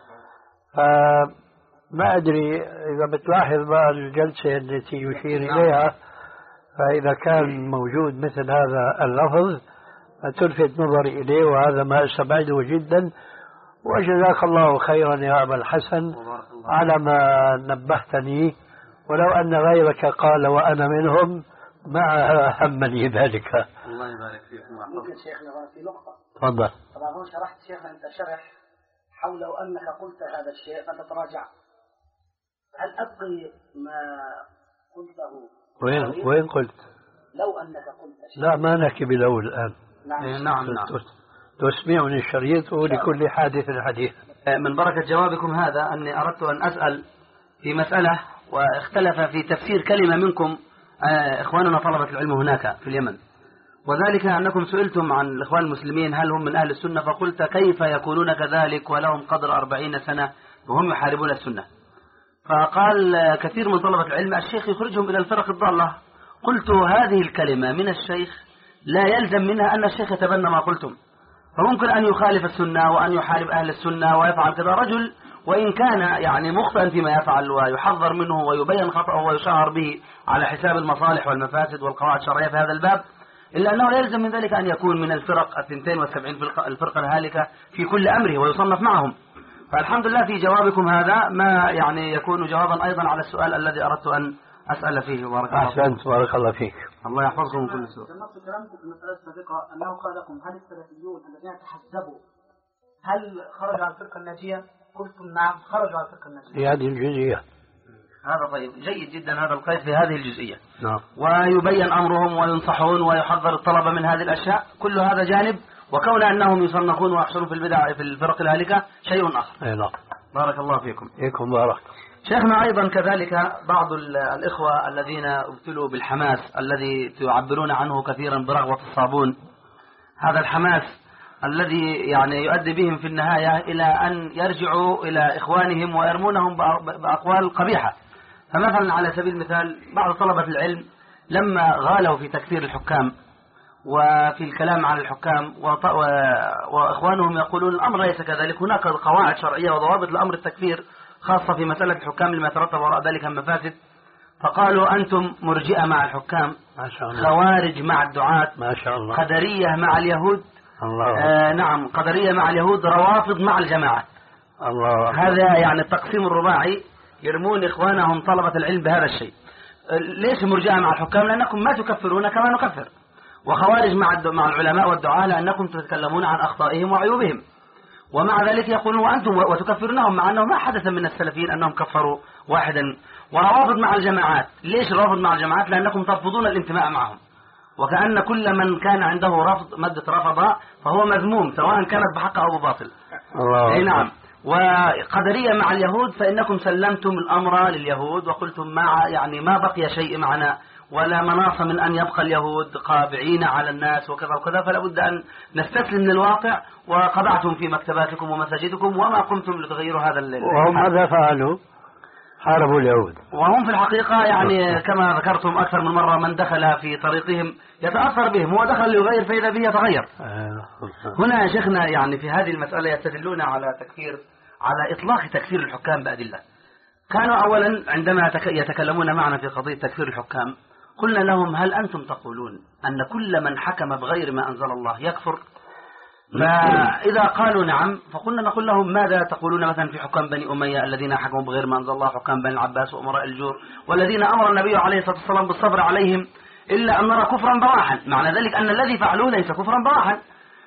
فما أدري إذا بتلاحظ بقى الجلسة التي يشير إليها، فإذا كان موجود مثل هذا اللفظ تلفت نظري إليه، وهذا ما أستبعده جدا. وجزاك الله خيرا يا أبا الحسن على ما نبهتني، ولو أن غيرك قال وأنا منهم ما همني ذلك. الله يبارك فيك. ممكن شيخنا في نقطة؟ تفضل. طبعا هو شرحت شيخنا أنت شرح حول لو أنك قلت هذا الشيء فأنت تراجع، هل أبقي ما قلته؟ وين وين قلت؟ لو أنك قلت شيء. لا ما نحكي بالأول الآن. نعم نعم, نعم. تسمعني الشريط ولكل حادث حديث. من بركة جوابكم هذا أني أردت أن أسأل في مسألة واختلف في تفسير كلمة منكم إخواننا طلبة العلم هناك في اليمن، وذلك أنكم سئلتم عن الإخوان المسلمين هل هم من أهل السنة، فقلت كيف يكونون كذلك ولهم قدر أربعين سنة وهم يحاربون السنة. فقال كثير من طلبة العلم الشيخ يخرجهم إلى الفرق الضالة. قلت هذه الكلمة من الشيخ لا يلزم منها أن الشيخ يتبنى ما قلتم، فممكن أن يخالف السنة وأن يحارب أهل السنة ويفعل كذا رجل، وإن كان يعني مخطئا فيما يفعل ويحذر منه ويبين خطأه ويشهر به على حساب المصالح والمفاسد والقواعد الشرعية في هذا الباب، إلا أنه لا يلزم من ذلك أن يكون من الفرق اثنتين وسبعين الفرقة الهالكة في كل أمره ويصنف معهم. فالحمد لله في جوابكم هذا ما يعني يكون جوابا أيضا على السؤال الذي أردت أن أسأل فيه. بارك الله فيك. أحسنت، بارك الله فيك. الله يحفظكم من كل سوء. نص كلامكم في المسألة السابقة أنه قال لكم هل السلفيون الذين تحزبوا هل خرجوا عن الفرقة الناجية؟ قلتم نعم خرجوا عن الفرقة الناجية. في هذه الجزئية. هذا طيب، جيد جدا هذا القيد في هذه الجزئية. نعم. ويبين أمرهم وينصحون ويحذر الطلبة من هذه الأشياء، كل هذا جانب، وكون أنهم يصنفون ويحصلون في البدع في الفرق الهالكة شيء آخر. أي نعم. بارك الله فيكم. فيكم بارك. شيخنا أيضا كذلك بعض الإخوة الذين ابتلوا بالحماس الذي تعبرون عنه كثيرا برغوة الصابون، هذا الحماس الذي يعني يؤدي بهم في النهاية إلى أن يرجعوا إلى إخوانهم ويرمونهم بأقوال قبيحة. فمثلا على سبيل المثال بعض طلبة العلم لما غالوا في تكفير الحكام وفي الكلام عن الحكام وإخوانهم يقولون الأمر ليس كذلك، هناك قواعد شرعية وضوابط لأمر التكفير خاصة في مسألة الحكام لما يترتب وراء ذلك من مفاسد. فقالوا أنتم مرجئة مع الحكام، ما شاء الله. خوارج مع الدعاة، ما شاء الله. قدرية مع اليهود. الله. آه نعم، قدرية مع اليهود، روافض مع الجماعة. الله. هذا يعني التقسيم الرباعي، يرمون إخوانهم طلبة العلم بهذا الشيء. ليش مرجئة مع الحكام؟ لأنكم ما تكفرون كما نكفر. وخوارج مع مع العلماء والدعاة لأنكم تتكلمون عن أخطائهم وعيوبهم، ومع ذلك يقولون وأنتم وتكفرونهم مع أنه ما حدث من السلفيين أنهم كفروا واحدا. وروافض مع الجماعات، ليش روافض مع الجماعات؟ لأنكم ترفضون الانتماء معهم، وكأن كل من كان عنده رفض مادة رفض فهو مذموم سواء كانت بحق أو بباطل. الله. أي نعم. وقدرية مع اليهود فإنكم سلمتم الأمر لليهود وقلتم ما يعني ما بقي شيء معنا ولا مناص من أن يبقى اليهود قابعين على الناس وكذا وكذا، فلا بد أن نستسلم للواقع. وقضعتم في مكتباتكم ومساجدكم وما قمتم لتغيروا هذا الليل. وهم ماذا فعلوا؟ حاربوا اليهود. وهم في الحقيقة يعني كما ذكرتم أكثر من مرة من دخل في طريقهم يتأثر بهم، هو دخل ليغير فإذا به يتغير. هنا يا شيخنا يعني في هذه المسألة يستدلون على تكفير، على إطلاق تكفير الحكام بأدلة. كانوا أولا عندما يتكلمون معنا في قضية تكفير الحكام قلنا لهم هل أنتم تقولون أن كل من حكم بغير ما أنزل الله يكفر؟ فإذا قالوا نعم فقلنا نقول لهم ماذا تقولون مثلا في حكام بني أمية الذين حكموا بغير ما أنزل الله، حكام بني العباس وأمراء الجور والذين أمر النبي عليه الصلاة والسلام بالصبر عليهم إلا أن نرى كفرا بواحا، معنى ذلك أن الذي فعلوه ليس كفرا بواحا.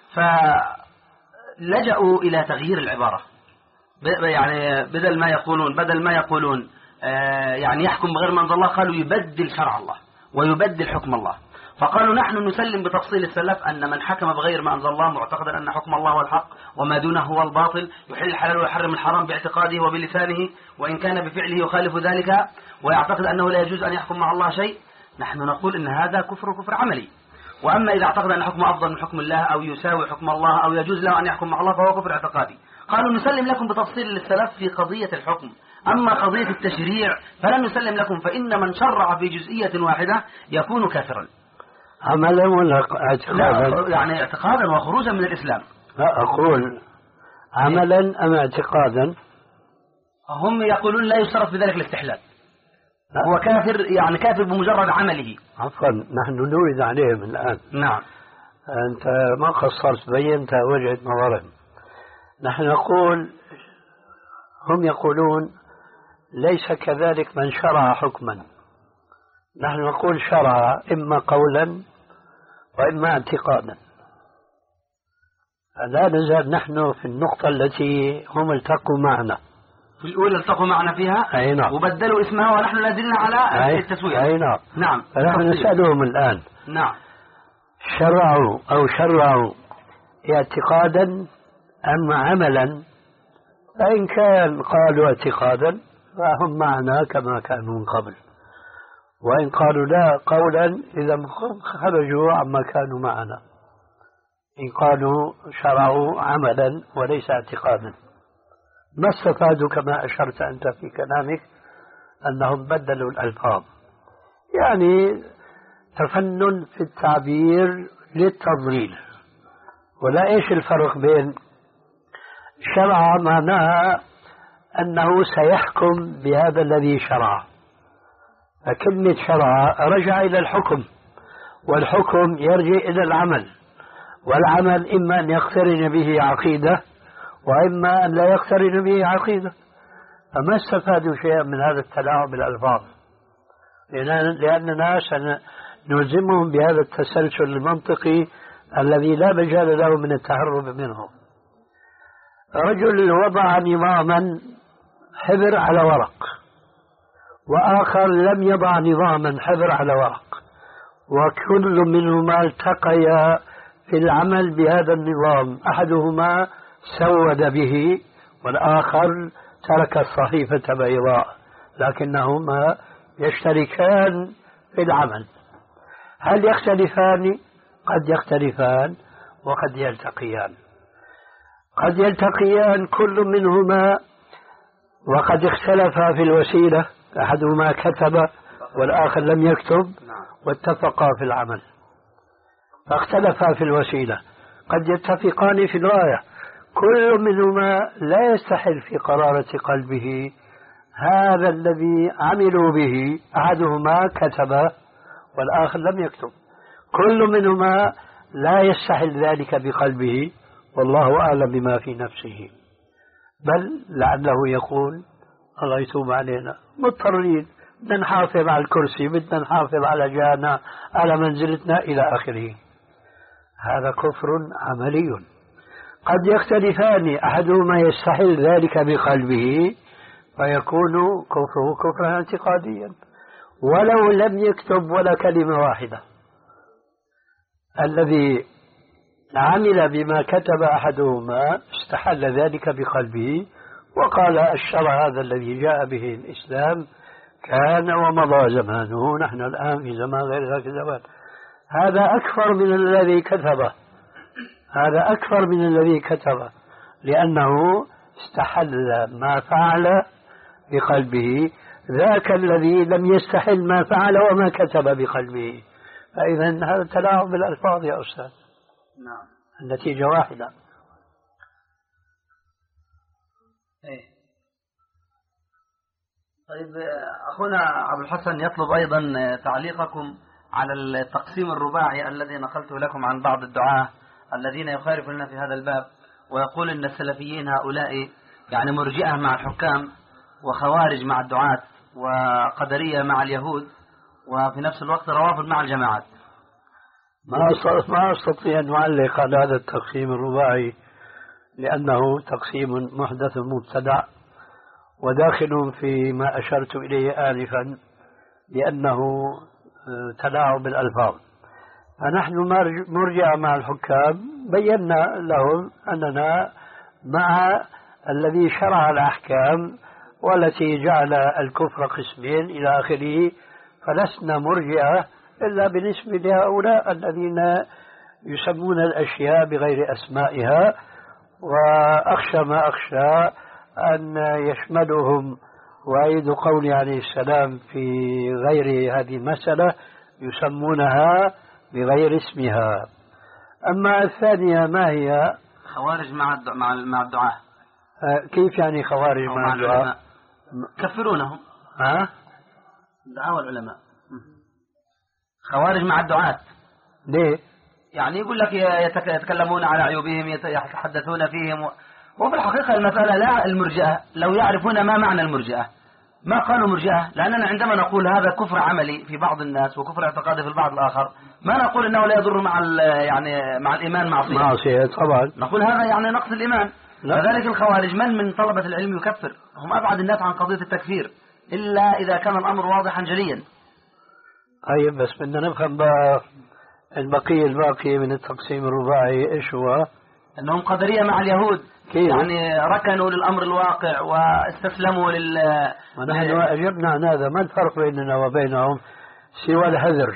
فلجأوا إلى تغيير العبارة، يعني بدل ما يقولون بدل ما يقولون يعني يحكم بغير ما أنزل الله قالوا يبدل شرع الله ويبدل حكم الله. فقالوا نحن نسلم بتفصيل السلف أن من حكم بغير ما أنزل الله معتقدا أن حكم الله هو الحق وما دونه هو الباطل، يحل الحلال ويحرم الحرام باعتقاده وبلسانه وإن كان بفعله يخالف ذلك ويعتقد أنه لا يجوز أن يحكم مع الله شيء، نحن نقول إن هذا كفر كفر عملي. وأما إذا اعتقد أن حكمه أفضل من حكم الله أو يساوي حكم الله أو يجوز له أن يحكم مع الله فهو كفر اعتقادي. قالوا نسلم لكم بتفصيل للسلف في قضية الحكم، أما قضية التشريع فلن نسلم لكم، فإن من شرع في جزئية واحدة يكون كافرا. عملا ولا اعتقادا؟ لا يعني اعتقادا وخروجا من الإسلام. لا أقول عملا أم اعتقادا؟ هم يقولون لا يشترط بذلك الاستحلال، هو كافر يعني كافر بمجرد عمله. عفوا نحن نورد عليهم الآن. نعم. أنت ما قصرت، بينت وجهة نظرهم. نحن نقول هم يقولون ليس كذلك من شرع حكما، نحن نقول شرع إما قولا وإما اعتقادا. لا نزال نحن في النقطة التي هم التقوا معنا في الأولى التقوا معنا فيها. أي نعم. وبدلوا اسمها ونحن لازلنا على التسوية. أي نعم. نعم. فنحن نسألهم الآن نعم شرعوا أو شرعوا اعتقادا أم عملا؟ فإن كان قالوا اعتقادا فهم معنا كما كانوا من قبل، وإن قالوا لا قولا إذا خرجوا عما كانوا معنا. إن قالوا شرعوا عملا وليس اعتقادا ما استفادوا كما أشرت أنت في كلامك أنهم بدلوا الألفاظ، يعني تفنن في التعبير للتضليل. ولا إيش الفرق بين شرع معناها أنه سيحكم بهذا الذي شرع، فكلمة شرع رجع إلى الحكم، والحكم يرجع إلى العمل، والعمل إما أن يقترن به عقيدة وإما أن لا يقترن به عقيدة، فما استفادوا شيئا من هذا التلاعب بالألفاظ، لأننا سنلزمهم بهذا التسلسل المنطقي الذي لا مجال له من التهرب منه. رجل وضع نظاما حبر على ورق، وآخر لم يضع نظاما حبر على ورق، وكل منهما التقيا في العمل بهذا النظام، أحدهما سود به والآخر ترك الصحيفة بيضاء، لكنهما يشتركان في العمل. هل يختلفان؟ قد يختلفان وقد يلتقيان. قد يلتقيان كل منهما وقد اختلفا في الوسيلة، أحدهما كتب والآخر لم يكتب، واتفقا في العمل فاختلفا في الوسيلة. قد يتفقان في الغاية، كل منهما لا يستحل في قرارة قلبه هذا الذي عملوا به، أحدهما كتب والآخر لم يكتب، كل منهما لا يستحل ذلك بقلبه، والله أعلم بما في نفسه، بل لعله يقول الله يتوب علينا، مضطرين، بدنا نحافظ على الكرسي، بدنا نحافظ على جانا، على منزلتنا إلى آخره. هذا كفر عملي. قد يختلفان، أحدهما يستحل ذلك بقلبه فيكون كفره كفرا اعتقاديا ولو لم يكتب ولا كلمة واحدة. الذي عمل بما كتب أحدهما استحل ذلك بقلبه وقال الشرع هذا الذي جاء به الإسلام كان ومضى زمانه، نحن الآن في زمان غير ذاك الزمان. هذا أكثر من الذي كتبه، هذا أكثر من الذي كتبه، لأنه استحل ما فعل بقلبه، ذاك الذي لم يستحل ما فعل وما كتب بقلبه. فإذا هذا تلاعب بالألفاظ يا أستاذ. نعم. النتيجة واحدة. إيه. طيب أخونا عبد الحسن يطلب أيضا تعليقكم على التقسيم الرباعي الذي نقلته لكم عن بعض الدعاة الذين يخالفون في هذا الباب، ويقول إن السلفيين هؤلاء يعني مرجئة مع الحكام وخوارج مع الدعاة وقدرية مع اليهود وفي نفس الوقت روافض مع الجماعات. ما أستطيع أن أعلق على هذا التقسيم الرباعي لأنه تقسيم محدث مبتدع وداخل فيما أشرت إليه آنفا لأنه تلاعب بالألفاظ. فنحن مرجع مع الحكام بينا لهم أننا مع الذي شرع الأحكام والتي جعل الكفر قسمين إلى آخره، فلسنا مرجئة إلا بالنسبة لهؤلاء الذين يسمون الأشياء بغير أسمائها، وأخشى ما أخشى أن يشملهم وعيد قول عليه السلام في غير هذه المسألة يسمونها بغير اسمها. أما الثانية ما هي؟ خوارج مع مع مع الدعاة. كيف يعني خوارج مع, مع الدعاة؟ كفرونهم. ها؟ الدعاة والعلماء. خوارج مع الدعاة. ليه؟ يعني يقول لك يتكلمون على عيوبهم، يتحدثون فيهم، وفي الحقيقة المسألة لا المرجئة لو يعرفون ما معنى المرجئة ما قالوا مرجئة، لأننا عندما نقول هذا كفر عملي في بعض الناس وكفر اعتقادي في البعض الآخر ما نقول إنه لا يضر مع يعني مع الإيمان معصية. معصية طبعا. نقول هذا يعني نقص الإيمان. كذلك الخوارج من من طلبة العلم يكفر، هم أبعد الناس عن قضية التكفير إلا إذا كان الأمر واضحا جليا. طيب بس بدنا نفهم بقى البقية الباقي من التقسيم الرباعي إيش هو؟ أنهم قدرية مع اليهود. كيف؟ يعني ركنوا للأمر الواقع واستسلموا لل. ونحن أجبنا عن هذا، ما الفرق بيننا وبينهم سوى الهذر؟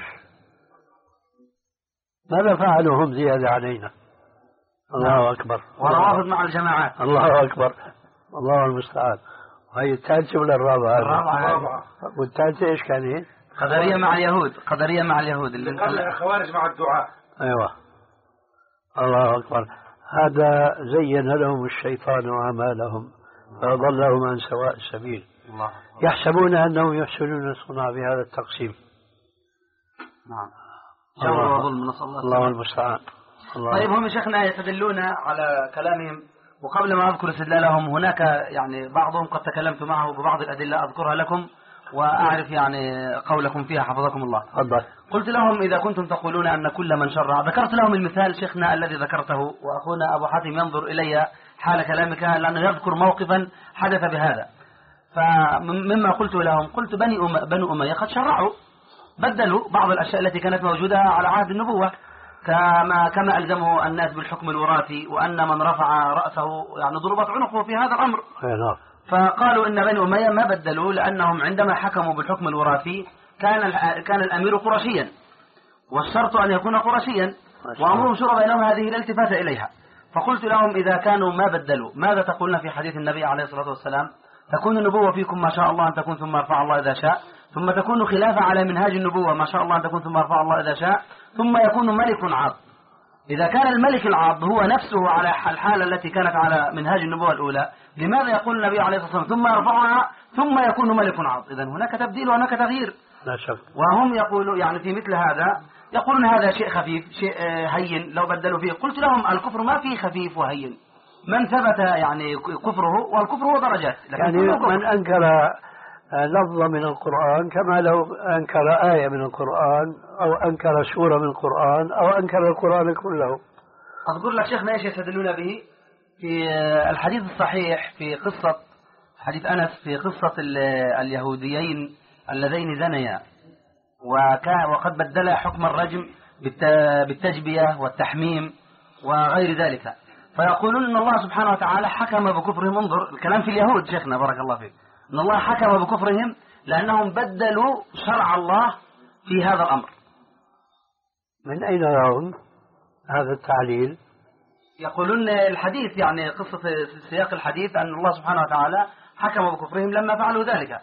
ماذا فعلوا هم زيادة علينا؟ الله أكبر. وروافض مع الجماعات. الله أكبر، الله المستعان. هاي الثالثة ولا الرابعة؟ الرابعة. والثالثة إيش كان هي؟ قدرية مع اليهود. قدرية مع اليهود اللي قال خوارج مع الدعاء. أيوة. الله أكبر. هذا زين لهم الشيطان أعمالهم فأضلهم عن سواء السبيل. الله. يحسبون أنهم يحسنون صنع بهذا التقسيم. نعم. جور وظلم، نسأل الله. الله المستعان. طيب هم شيخنا يستدلون على كلامهم وقبل ما أذكر استدلالهم هناك يعني بعضهم قد تكلمت معه ببعض الأدلة أذكرها لكم وأعرف يعني قولكم فيها حفظكم الله. تفضل. قلت لهم إذا كنتم تقولون أن كل من شرع، ذكرت لهم المثال شيخنا الذي ذكرته، وأخونا أبو حاتم ينظر إلي حال كلامك لأنه يذكر موقفا حدث بهذا. فمما قلت لهم قلت بني أم بنو أمية قد شرعوا، بدلوا بعض الأشياء التي كانت موجودة على عهد النبوة، كما كما ألزموا الناس بالحكم الوراثي، وأن من رفع رأسه يعني ضربت عنقه في هذا الأمر. فقالوا إن بني أمية ما بدلوا لأنهم عندما حكموا بالحكم الوراثي كان كان الأمير قرشيا، والشرط أن يكون قرشيا، وأمرهم شورى بينهم هذه لا التفات إليها. فقلت لهم إذا كانوا ما بدلوا ماذا تقولون في حديث النبي عليه الصلاة والسلام تكون النبوة فيكم ما شاء الله أن تكون ثم يرفع الله إذا شاء، ثم تكون خلافة على منهاج النبوة ما شاء الله أن تكون ثم يرفع الله إذا شاء، ثم يكون ملك عاض. إذا كان الملك العاض هو نفسه على الحالة التي كانت على منهاج النبوة الأولى، لماذا يقول النبي عليه الصلاة والسلام ثم يرفعها ثم يكون ملك عاض؟ إذن هناك تبديل وهناك تغيير. لا شك. وهم يقولوا يعني في مثل هذا يقولون هذا شيء خفيف شيء هين لو بدلوا فيه. قلت لهم الكفر ما فيه خفيف وهين، من ثبت يعني كفره، والكفر هو درجات. يعني من أنكر لفظة من القرآن كما لو أنكر آية من القرآن أو أنكر سورة من القرآن أو أنكر القرآن كله. أذكر لك شيخنا إيش يستدلون به في الحديث الصحيح في قصة حديث أنس في قصة اليهوديين اللذين زنيا وقد بدلا حكم الرجم بالتجبية والتحميم وغير ذلك، فيقولون أن الله سبحانه وتعالى حكم بكفرهم. انظر الكلام في اليهود شيخنا بارك الله فيك، أن الله حكم بكفرهم لأنهم بدلوا شرع الله في هذا الأمر. من أين يرون هذا التعليل؟ يقولون الحديث يعني قصة سياق الحديث أن الله سبحانه وتعالى حكم بكفرهم لما فعلوا ذلك.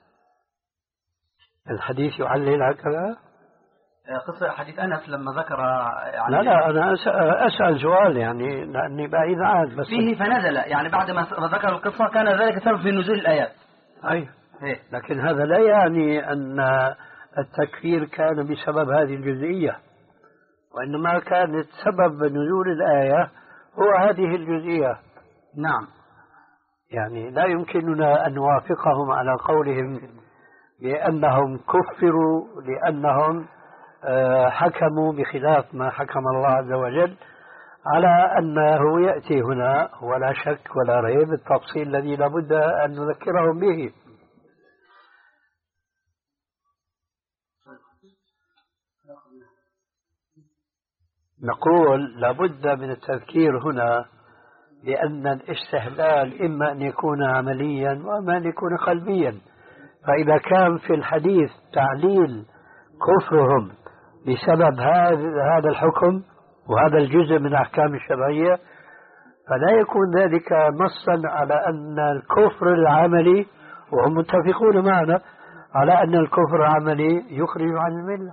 الحديث يعلل هكذا؟ قصة حديث أنس لما ذكر يعني لا لا أنا أسأل سؤال يعني لأني بعيد عنه بس فيه فنزل يعني بعد ما ذكر القصة كان ذلك سبب في نزول الآيات. أي لكن هذا لا يعني أن التكفير كان بسبب هذه الجزئية، وإنما كانت سبب نزول الآية هو هذه الجزئية. نعم. يعني لا يمكننا أن نوافقهم على قولهم بأنهم كفروا لأنهم حكموا بخلاف ما حكم الله عز وجل، على أنه يأتي هنا ولا شك ولا ريب التفصيل الذي لابد أن نذكرهم به. نقول لابد من التذكير هنا بأن الاستهلال إما أن يكون عمليا وإما أن يكون قلبيا. فإذا كان في الحديث تعليل كفرهم بسبب هذا الحكم وهذا الجزء من أحكام الشرعية، فلا يكون ذلك نصا على أن الكفر العملي، وهم متفقون معنا على أن الكفر العملي يخرج عن الملة.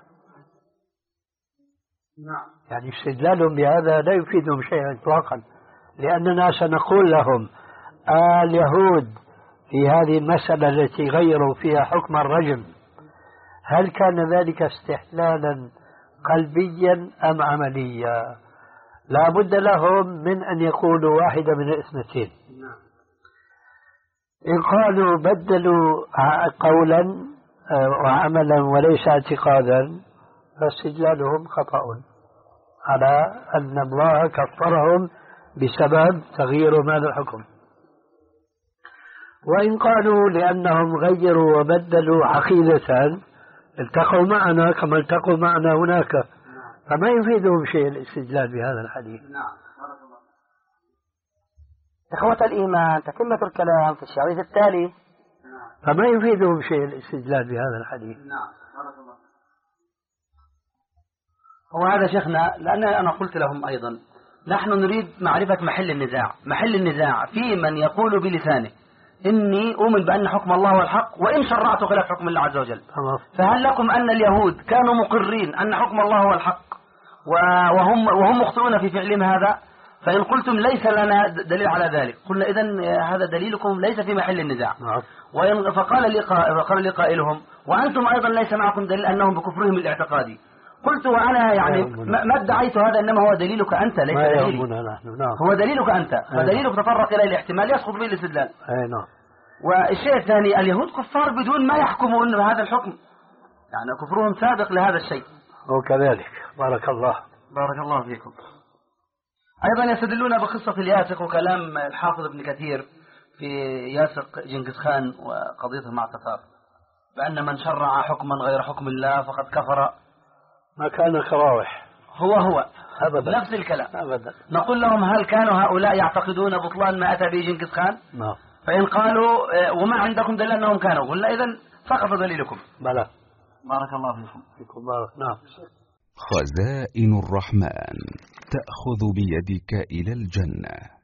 نعم. يعني استدلالهم بهذا لا يفيدهم شيئا إطلاقا، لأننا سنقول لهم اليهود في هذه المسألة التي غيروا فيها حكم الرجم هل كان ذلك استحلالا قلبيا أم عمليا؟ لا بد لهم من أن يقولوا واحدة من الاثنتين. إن قالوا بدلوا قولا وعملا وليس اعتقادا فاستدلالهم خطأ على أن الله كفرهم بسبب تغيير هذا الحكم. وإن قالوا لأنهم غيروا وبدلوا عقيدة التقوا معنا كما التقوا معنا هناك، فما يفيدهم شيء الاستدلال بهذا الحديث. إخوة الإيمان، تتمة الكلام في الشريط التالي. فما يفيدهم شيء الاستدلال بهذا الحديث. هو هذا شيخنا، لأن أنا قلت لهم أيضا نحن نريد معرفة محل النزاع. محل النزاع في من يقول بلسانه إني أؤمن بأن حكم الله هو الحق وإن شرعت خلاف حكم الله عز وجل. فهل لكم أن اليهود كانوا مقرين أن حكم الله هو الحق وهم وهم مخطئون في فعلهم هذا؟ فإن قلتم ليس لنا دليل على ذلك قلنا إذن هذا دليلكم ليس في محل النزاع. وإن فقال لي فقال لي قائلهم وأنتم أيضا ليس معكم دليل أنهم بكفرهم الاعتقادي. قلت وأنا يعني ما ادعيت هذا، إنما هو دليلك أنت ليس دليلي. نعم. هو دليلك أنت، فدليلك تطرق إلى الاحتمال يسقط به الاستدلال. أي نعم. والشيء الثاني، اليهود كفار بدون ما يحكموا أنه هذا الحكم، يعني كفرهم سابق لهذا الشيء. وكذلك بارك الله بارك الله فيكم. أيضا يستدلون بقصة الياسق وكلام الحافظ ابن كثير في ياسق جنكيز خان وقضيته مع التتار، بأن من شرع حكما غير حكم الله فقد كفر. ما كان كراوح. هو هو أبدا. نفس الكلام. أبدا. نقول لهم هل كانوا هؤلاء يعتقدون بطلان ما أتى به جنكيز خان؟ نعم. فإن قالوا وما عندكم دليل أنهم كانوا، قلنا إذن سقط دليلكم. بلى. بارك الله فيكم. فيكم بارك. نعم. خزائن الرحمن تأخذ بيدك إلى الجنة.